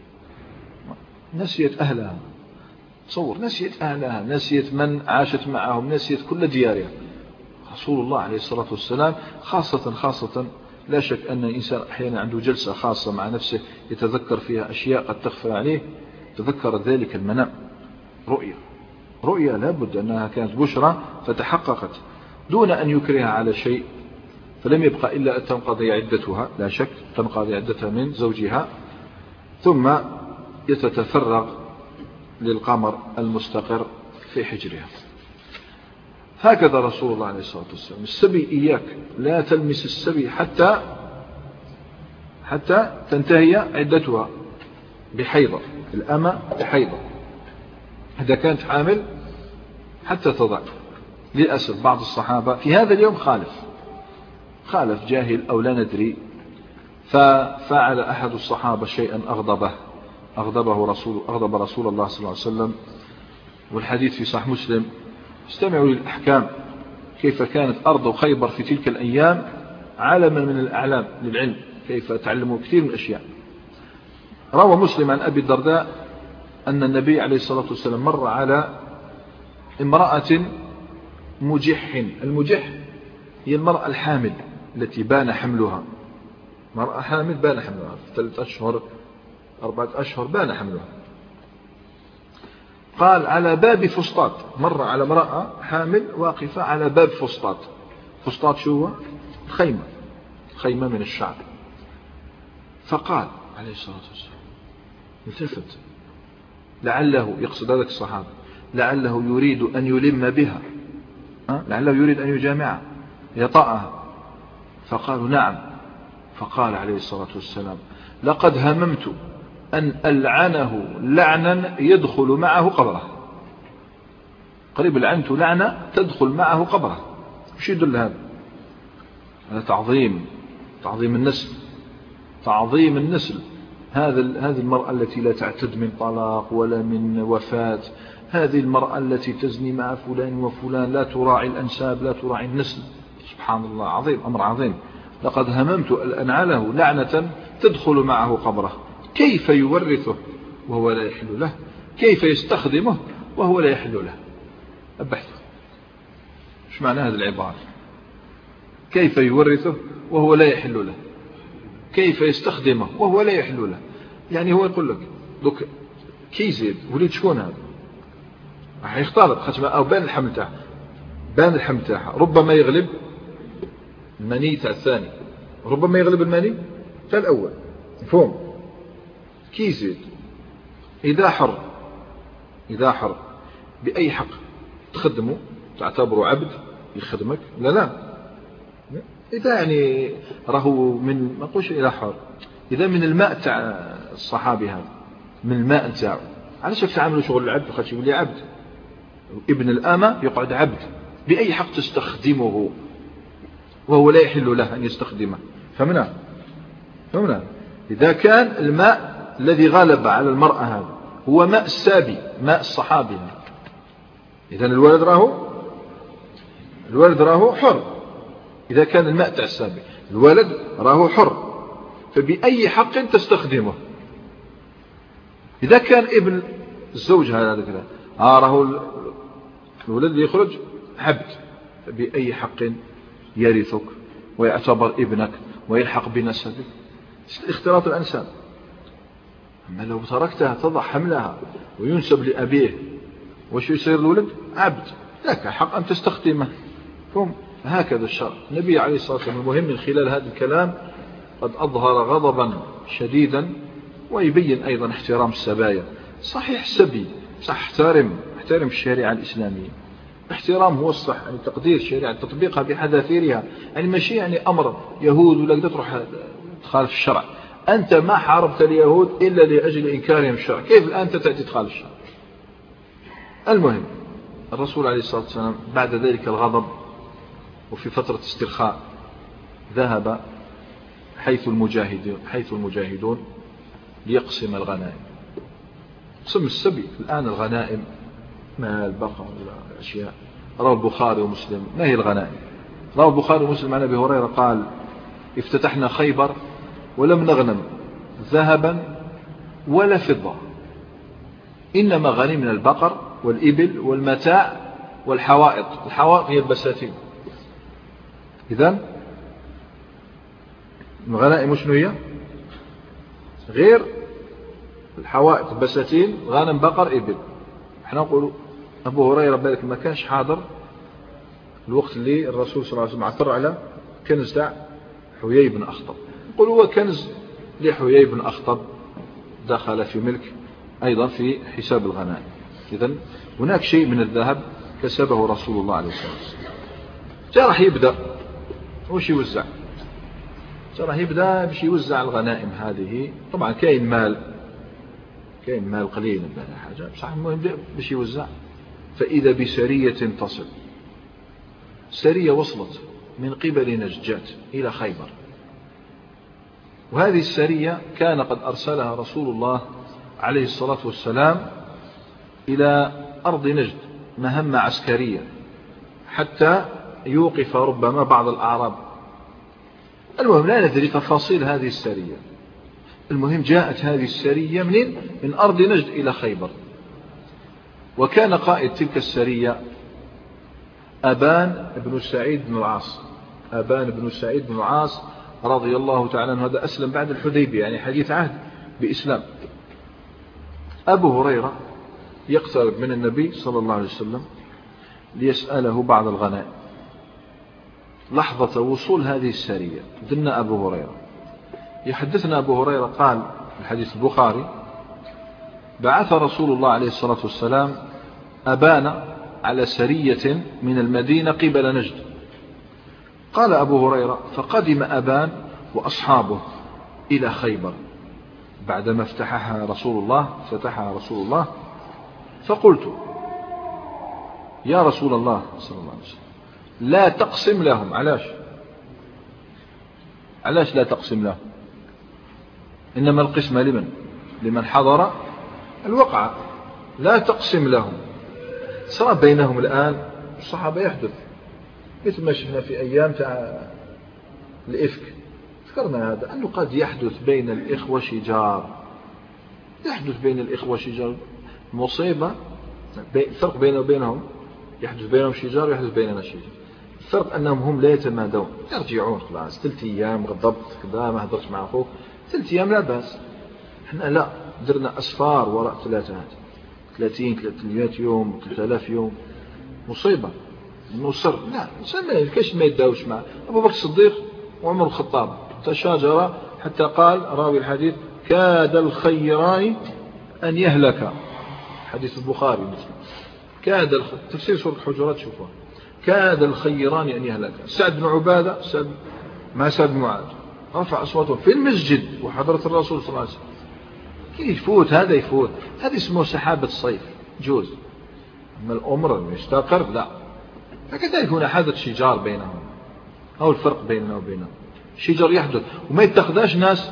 نسيت أهلها، تصور، نسيت أهلها، نسيت من عاشت معهم، نسيت كل ديارها. رسول الله عليه الصلاة والسلام خاصة خاصة لا شك أن الإنسان أحيانا عنده جلسة خاصة مع نفسه يتذكر فيها أشياء قد تخفى عليه، تذكر ذلك المنام، رؤية رؤية لابد أنها كانت بشرى فتحققت دون أن يكرهها على شيء، فلم يبقى إلا أن تنقضي عدتها، لا شك تنقضي عدتها من زوجها، ثم يتتفرغ للقمر المستقر في حجرها. هكذا رسول الله عليه الصلاة والسلام. السبي إياك، لا تلمس السبي حتى حتى تنتهي عدتها بحيضة، الأمة بحيضة، إذا كانت حامل حتى تضع. للأسف بعض الصحابة في هذا اليوم خالف خالف جاهل أو لا ندري، ففعل أحد الصحابة شيئا أغضبه أغضبه رسول أغضب رسول الله صلى الله عليه وسلم، والحديث في صحيح مسلم. استمعوا للأحكام، كيف كانت أرض خيبر في تلك الأيام علما من الأعلام للعلم، كيف تعلموا كثير من الأشياء. روى مسلم عن أبي الدرداء أن النبي عليه الصلاة والسلام مر على امرأة مجح. المجح هي المرأة الحامل التي بان حملها، مرأة حامل بان حملها في ثلاثة أشهر أربعة أشهر بان حملها. قال على باب فسطاط، مر على امرأة حامل واقفة على باب فسطاط. فسطاط شو هو؟ خيمة، خيمة من الشعب. فقال عليه الصلاة والسلام التفت لعله يقصد ذلك الصحابة لعله يريد أن يلم بها، لعله يريد أن يجامعها يطأها. فقالوا نعم. فقال عليه الصلاة والسلام لقد هممت أن ألعنه لعنا يدخل معه قبره. قريب لعنت لعنة تدخل معه قبره. وش يدل هذا؟ هذا تعظيم، تعظيم النسل، تعظيم النسل. هذا هذه المرأة التي لا تعتد من طلاق ولا من وفاة، هذه المرأة التي تزني مع فلان وفلان، لا تراعي الأنساب، لا تراعي النسل. سبحان الله، عظيم، أمر عظيم. لقد هممت أن ألعنه لعنة تدخل معه قبره. كيف يورثه وهو لا يحل له؟ كيف يستخدمه وهو لا يحل له؟ أبحث ايش معنى هذه العبارة؟ كيف يورثه وهو لا يحل له، كيف يستخدمه وهو لا يحل له. يعني هو يقول لك دوك كي يزيد وليد شكون هذا؟ راح يختار ختمة أو بان الحمل تاعه، بان الحمل تاعها، ربما يغلب المني تاع الثاني، ربما يغلب المني تاع الأول. مفهوم؟ كي يزيد إذا حر، إذا حر بأي حق تخدمه، تعتبره عبد يخدمك؟ لا لا. إذا يعني راهو من ما نقولش إلى حر، إذا من الماء تاع الصحابي هذا، من الماء تاعه، علاش تعاملوا شغل العبد؟ خاطر يقول لي عبد، ابن الأمة يقعد عبد. بأي حق تستخدمه وهو لا يحل له أن يستخدمه؟ فهمنا؟ فهمنا؟ إذا كان الماء الذي غلب على المرأة هذا هو ماء السابي، ماء الصحابي، إذن الولد راهو الولد راهو حر. إذا كان الماء تاع السابي الولد راهو حر، فبأي حق تستخدمه؟ إذا كان ابن الزوج هذا كذا آه راهو الولد اللي يخرج عبد، فبأي حق يرثك ويعتبر ابنك ويلحق بنسبك؟ اختلاط الأنساب. أما لو تركتها تضع حملها وينسب لأبيه، وش يصير الولد؟ عبد، لك حق أن تستخدمه. هكذا الشرع. النبي عليه الصلاة والسلام المهم من خلال هذا الكلام قد أظهر غضبا شديدا، ويبين أيضا احترام السبايا. صحيح السبي صح، احترم احترم الشريعة الإسلامية، احترام هو الصح، يعني تقدير الشريعة، تطبيقها بحذافيرها، يعني ماشي يعني أمر يهود ولا قد تروح تخالف الشرع. أنت ما حاربت اليهود إلا لأجل إنكارهم الشرع، كيف الآن تأتي تخالف الشرع؟ المهم الرسول عليه الصلاة والسلام بعد ذلك الغضب وفي فترة استرخاء ذهب حيث المجاهدون حيث المجاهدون ليقسم الغنائم. قسم السبي الآن الغنائم، مال بقر ولا أشياء. روى البخاري ومسلم ما هي الغنائم. روى البخاري ومسلم عن أبي هريرة قال افتتحنا خيبر ولم نغنم ذهبا ولا فضة، إنما غنمنا البقر والإبل والمتاع والحوائط. الحوائط هي البساتين. إذن الغنائم شنو هي؟ غير الحوائط البساتين، غنم بقر إبل. احنا نقول أبو هريرة بالك ما كانش حاضر الوقت اللي الرسول صلى الله عليه وسلم عثر على كنز تاع حيي بن أخطب. نقول هو كنز لحيي بن أخطب دخل في ملك أيضا في حساب الغنائم. إذن هناك شيء من الذهب كسبه رسول الله عليه الصلاة والسلام. جاء راح يبدأ وش يوزع، جاء راح يبدأ باش يوزع الغنائم هذه. طبعا كاين مال، كاين مال قليل بلا حاجة، بصح المهم باش يوزع. فإذا بسرية تصل، سرية وصلت من قبل نجات إلى خيبر، وهذه السرية كان قد أرسلها رسول الله عليه الصلاة والسلام إلى أرض نجد مهمة عسكرية حتى يوقف ربما بعض الأعراب. المهم لا ندري تفاصيل هذه السرية. المهم جاءت هذه السرية منين؟ من أرض نجد إلى خيبر. وكان قائد تلك السرية أبان بن سعيد بن العاص. أبان بن سعيد بن العاص رضي الله تعالى عنه، هذا أسلم بعد الحديبية، يعني حديث عهد بإسلام. أبو هريرة يقترب من النبي صلى الله عليه وسلم ليسأله بعض الغنائم. لحظة وصول هذه السرية دنا أبو هريرة يحدثنا. أبو هريرة قال في الحديث البخاري: بعث رسول الله عليه الصلاة والسلام أبان على سرية من المدينة قبل نجد. قال أبو هريرة: فقدم أبان وأصحابه إلى خيبر بعدما افتتحها رسول الله فتحها رسول الله. فقلت: يا رسول الله صلى الله عليه وسلم لا تقسم لهم. علاش علاش لا تقسم لهم؟ إنما القسمة لمن؟ لمن حضر الوقعة. لا تقسم لهم. صار بينهم الآن الصحابة يحدث مثل ما شفنا في أيام تاع الإفك، ذكرنا هذا أنه قد يحدث بين الإخوة شجار. يحدث بين الإخوة شجار مصيبة. الفرق بينه وبينهم يحدث بينهم شجار ويحدث بيننا شجار. الفرق أنهم هم لا يتمادون، يرجعون خلاص ثلاث أيام غضبت كذا ما هضرت مع أخوك ثلاث أيام لا بأس. احنا لا، درنا أسفار وراء ثلاثة ثلاثين ثلاثمائة يوم ثلاثة آلاف يوم. مصيبة نصر. لا إنسان كاش ما يداوش مع أبو بكر الصديق وعمر الخطاب تشاجر حتى قال راوي الحديث: كاد الخيران أن يهلك. حديث البخاري مثل كاد الخ... تفسير سورة الحجرات شوفوا: كاد الخيران أن يهلك. سعد بن عبادة سعد ما سعد بن معاذ رفع أصواتهم في المسجد وحضرة الرسول صلى الله عليه وسلم. كي يفوت هذا يفوت، هذا اسمه سحابة الصيف جوز. أما الأمر يستقر لا. فكذلك هنا حدث شجار بينهم، أو الفرق بيننا وبينهم شجار يحدث وما يتخذاش ناس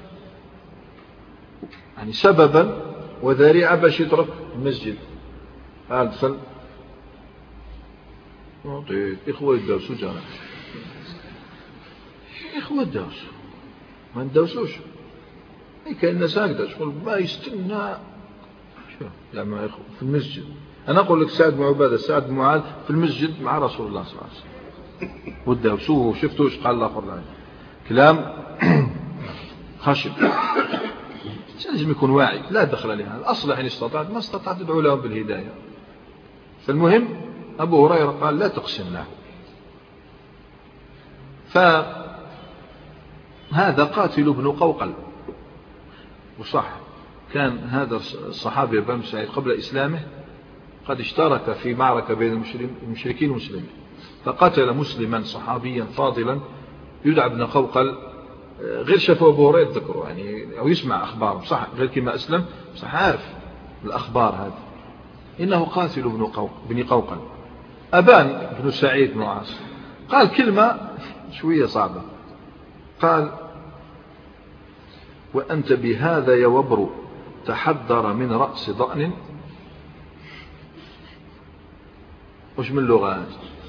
يعني سببا وذريعة باش يترك المسجد. هذا فل إخوة يدوسوا جانا، إخوة يدوسوا ما ندوسوش. كاين الناس هكذا شغل ما يستنى لما يخو في المسجد. أنا أقول لك سعد بن عبادة سعد بن معاذ في المسجد مع رسول الله صلى الله عليه وسلم ودوسوه وشفتوا ايش قال الآخر له كلام خشب. لازم يكون واعي لا دخل لها. الأصل إن استطعت ما استطعت تدعو لهم بالهداية. فالمهم أبو هريرة قال: لا تقسم له. فهذا قاتل بن قوقل. وصح كان هذا الصحابي بن سعيد قبل إسلامه قد اشترك في معركة بين المشركين والمسلمين، فقتل مسلما صحابيا فاضلا يدعى ابن قوقل. غير شافوا أبو هريرة ذكره يعني أو يسمع أخباره صح، غير كما أسلم صح عارف الأخبار هذه. إنه قاتل بن قوقل بن قوقل. أبان بن سعيد بن عاص قال كلمة شوية صعبة. قال: وأنت بهذا يا وبر تحذر من رأس ضأن. وش من لغة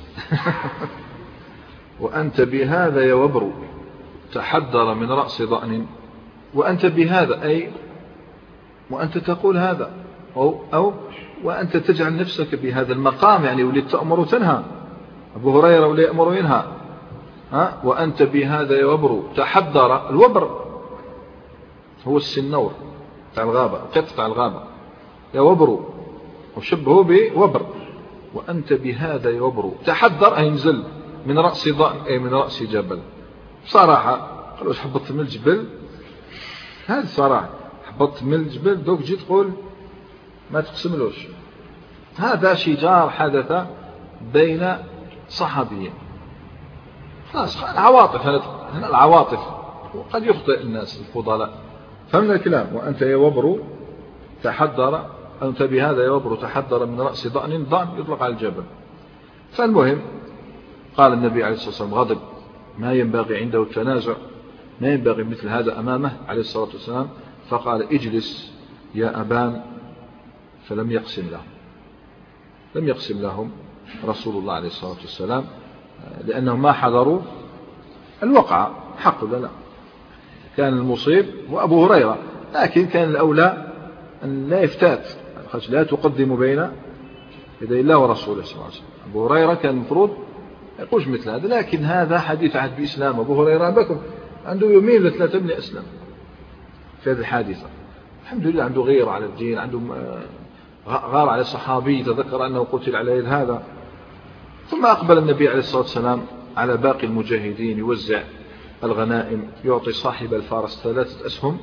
وأنت بهذا يا وبر تحذر من رأس ضأن. وأنت بهذا أي وأنت تقول هذا أو, أو وأنت تجعل نفسك بهذا المقام، يعني وليت تأمر وتنهى. أبو هريرة ولا يأمر وينهى. ها؟ وأنت بهذا يا وبر تحذر. الوبر هو السنور تاع الغابة، قطع تاع الغابة. يا وبر وشبهه بوبر. وأنت بهذا يا وبر تحذر أي نزل من رأس ضأن أي من رأس جبل. بصراحة قالوا حبطت من الجبل، هذا صراحة حبطت من الجبل دوك جيت تقول ما تقسملوش. هذا شجار حدث بين صحابيين. خلاص العواطف هنا العواطف وقد يخطئ الناس الفضلاء. فهمنا الكلام. وأنت يا وبر تحذر أنت بهذا يا وبر تحذر من رأس ضأن. ضأن يطلق على الجبل. فالمهم قال النبي عليه الصلاة والسلام غضب، ما ينبغي عنده التنازع، ما ينبغي مثل هذا أمامه عليه الصلاة والسلام. فقال: اجلس يا أبان. فلم يقسم لهم لم يقسم لهم رسول الله عليه الصلاة والسلام لأنهم ما حضروا الوقعة. حق ولا لا؟ كان المصيب هو أبو هريرة، لكن كان الأولى أن لا يفتات، لا تقدم بين يدي الله ورسوله صلى الله عليه وسلم. أبو هريرة كان المفروض يقولش مثل هذا، لكن هذا حديث عهد بإسلام. أبو هريرة بكم عنده يومين لثلاثة من أسلم في هذه الحادثة، الحمد لله عنده غير على الدين، عنده غار على صحابي تذكر أنه قتل على يد هذا. ثم أقبل النبي عليه الصلاة والسلام على باقي المجاهدين يوزع الغنائم، يعطي صاحب الفارس ثلاثة أسهم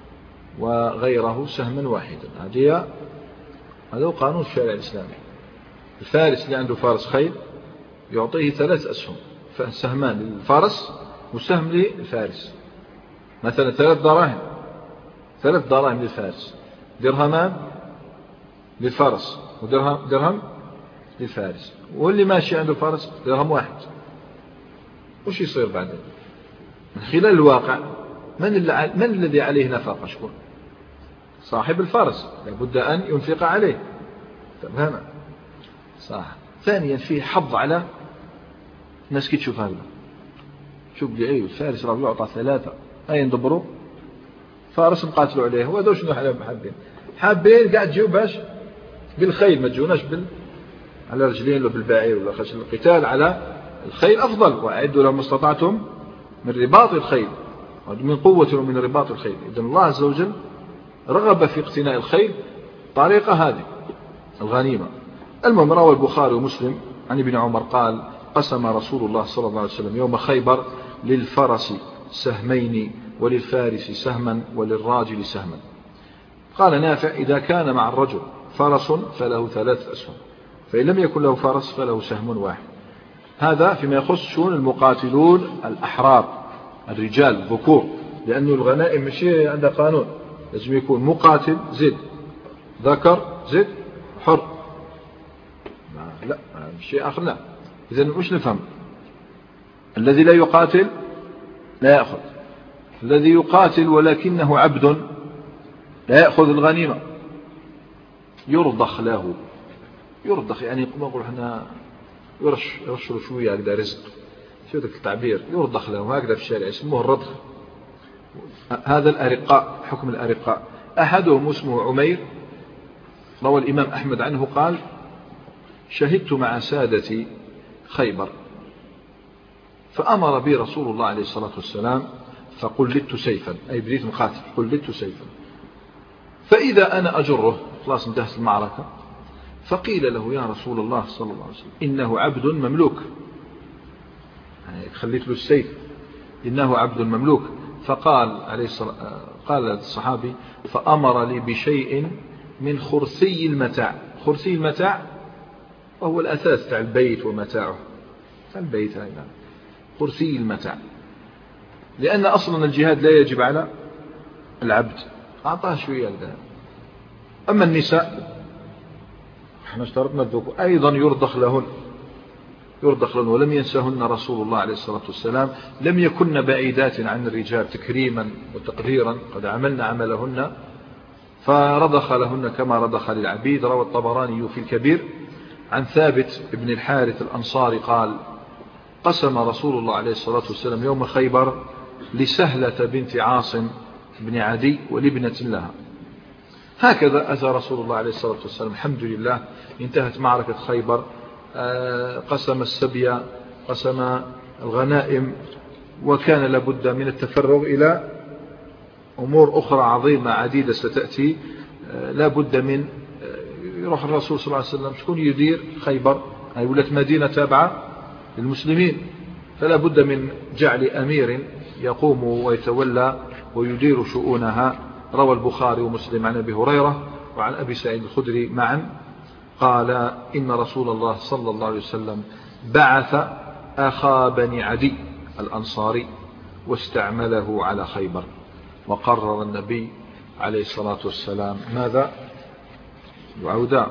وغيره سهما واحدا. هذا هذا هو قانون الشارع الإسلامي. الفارس اللي عنده فارس خيل يعطيه ثلاث أسهم، سهمان للفارس وسهم للفارس. مثلا ثلاث دراهم، ثلاث دراهم للفارس، درهمان للفارس ودرهم درهم للفارس، واللي ماشي عنده الفارس درهم واحد. وش يصير بعدين؟ من خلال الواقع من, من الذي عليه نفقة؟ شكون؟ صاحب الفارس، لابد أن ينفق عليه. تمام صح. ثانيا فيه حظ على الناس كي تشوف هذا، شوف لي أيوه الفارس راه يعطى ثلاثة، أي ندبروا فارس نقاتلوا عليه. هو ذو شنو حابين؟ حابين قاعد تجيو باش بالخيل، ما تجوناش بال على رجلين ولا بالبعير ولا خشن. القتال على الخيل أفضل، وأعدوا لهم ما استطعتم من رباط الخيل من قوة ومن رباط الخيل. إذن الله عز وجل رغب في اقتناء الخيل طريقة هذه الغنيمة. المهم روى البخاري ومسلم عن ابن عمر قال قسم رسول الله صلى الله عليه وسلم يوم خيبر للفرس سهمين وللفارس سهما وللراجل سهما. قال نافع إذا كان مع الرجل فرس فله ثلاث أسهم، فإن لم يكن له فرس فله سهم واحد. هذا فيما يخص شؤون المقاتلون الأحرار الرجال الذكور، لأنه الغنائم مشي عندها قانون، لازم يكون مقاتل زد، ذكر زد، حر. لا شيء آخر لا. إذن مش نفهم، الذي لا يقاتل لا يأخذ، الذي يقاتل ولكنه عبد لا يأخذ الغنيمة، يرضخ له. يرضخ يعني ما نقول احنا يرش يرش له شوية هكذا رزق، شو ذاك التعبير، يرضخ له هكذا في الشارع يسموه الرضخ. هذا الأرقاء، حكم الأرقاء. أحدهم اسمه عمير، روى الإمام أحمد عنه قال شهدت مع سادتي خيبر فأمر بي رسول الله عليه الصلاة والسلام فقلدت سيفا، أي بديت مقاتل، قلدت سيفا، فإذا أنا أجره، خلاص انتهت المعركة، فقيل له يا رسول الله صلى الله عليه وسلم إنه عبد مملوك، يعني خليت له السيف، إنه عبد مملوك. فقال عليه الصلاة قال الصحابي فأمر لي بشيء من خرسي المتاع. خرسي المتاع وهو الأساس تاع البيت ومتاعه، تاع البيت هذا خرسي المتاع، لأن أصلا الجهاد لا يجب على العبد، أعطاه شوية الذهب. أما النساء احنا اشترطنا الذكور أيضا يرضخ لهن، يرضخ لهن، ولم ينسهن رسول الله عليه الصلاة والسلام، لم يكن بعيدات عن الرجال تكريما وتقديرا، قد عملنا عملهن فرضخ لهن كما رضخ للعبيد. روى الطبراني في الكبير عن ثابت بن الحارث الأنصاري قال قسم رسول الله عليه الصلاة والسلام يوم خيبر لسهلة بنت عاصم بن عدي ولابنة لها. هكذا أتى رسول الله عليه الصلاة والسلام. الحمد لله انتهت معركة خيبر، قسم السبي، قسم الغنائم، وكان لابد من التفرغ إلى أمور أخرى عظيمة عديدة ستأتي. لابد من يروح الرسول صلى الله عليه وسلم شكون يدير خيبر، هي ولت مدينة تابعة للمسلمين، فلا بد من جعل أمير يقوم ويتولى ويدير شؤونها. روى البخاري ومسلم عن أبي هريرة وعن أبي سعيد الخدري معا قال إن رسول الله صلى الله عليه وسلم بعث أخا بني عدي الأنصاري واستعمله على خيبر، وقرر النبي عليه الصلاة والسلام ماذا؟ يعودا.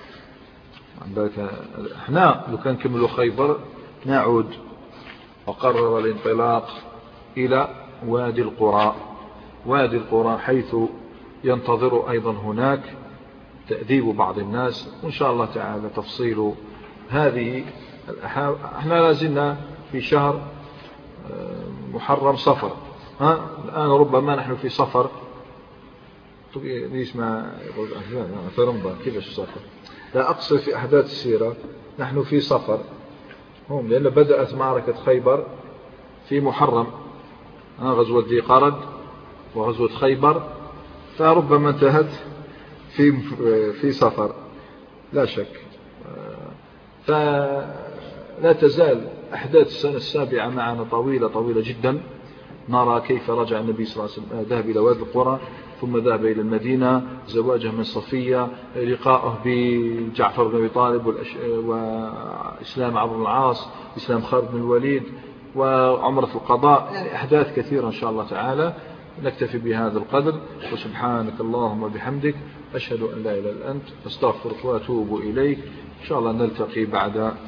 احنا لو كان كملوا خيبر نعود. وقرر الانطلاق إلى وادي القرى، وادي القرى حيث ينتظر أيضا هناك تأديب بعض الناس، وإن شاء الله تعالى تفصيل هذه. احنا لازلنا في شهر محرم صفر. ها الآن ربما نحن في صفر، ليش ما في رمضان كيفاش صفر؟ لا أقصد في أحداث السيرة نحن في صفر هم، لأن بدأت معركة خيبر في محرم، غزوة ذي قرد وغزوة خيبر، فربما انتهت في في صفر لا شك. فلا تزال أحداث السنة السابعة معنا طويلة طويلة جدا. نرى كيف رجع النبي صلى الله عليه وسلم، ذهب إلى وادي القرى ثم ذهب إلى المدينة، زواجه من صفية، لقاءه بجعفر بن أبي طالب وإسلام عمرو بن العاص، إسلام خالد بن الوليد، وعمرة القضاء، يعني أحداث كثيرة إن شاء الله تعالى. نكتفي بهذا القدر، وسبحانك اللهم وبحمدك أشهد أن لا إله إلا أنت أستغفرك وأتوب إليك. إن شاء الله نلتقي بعد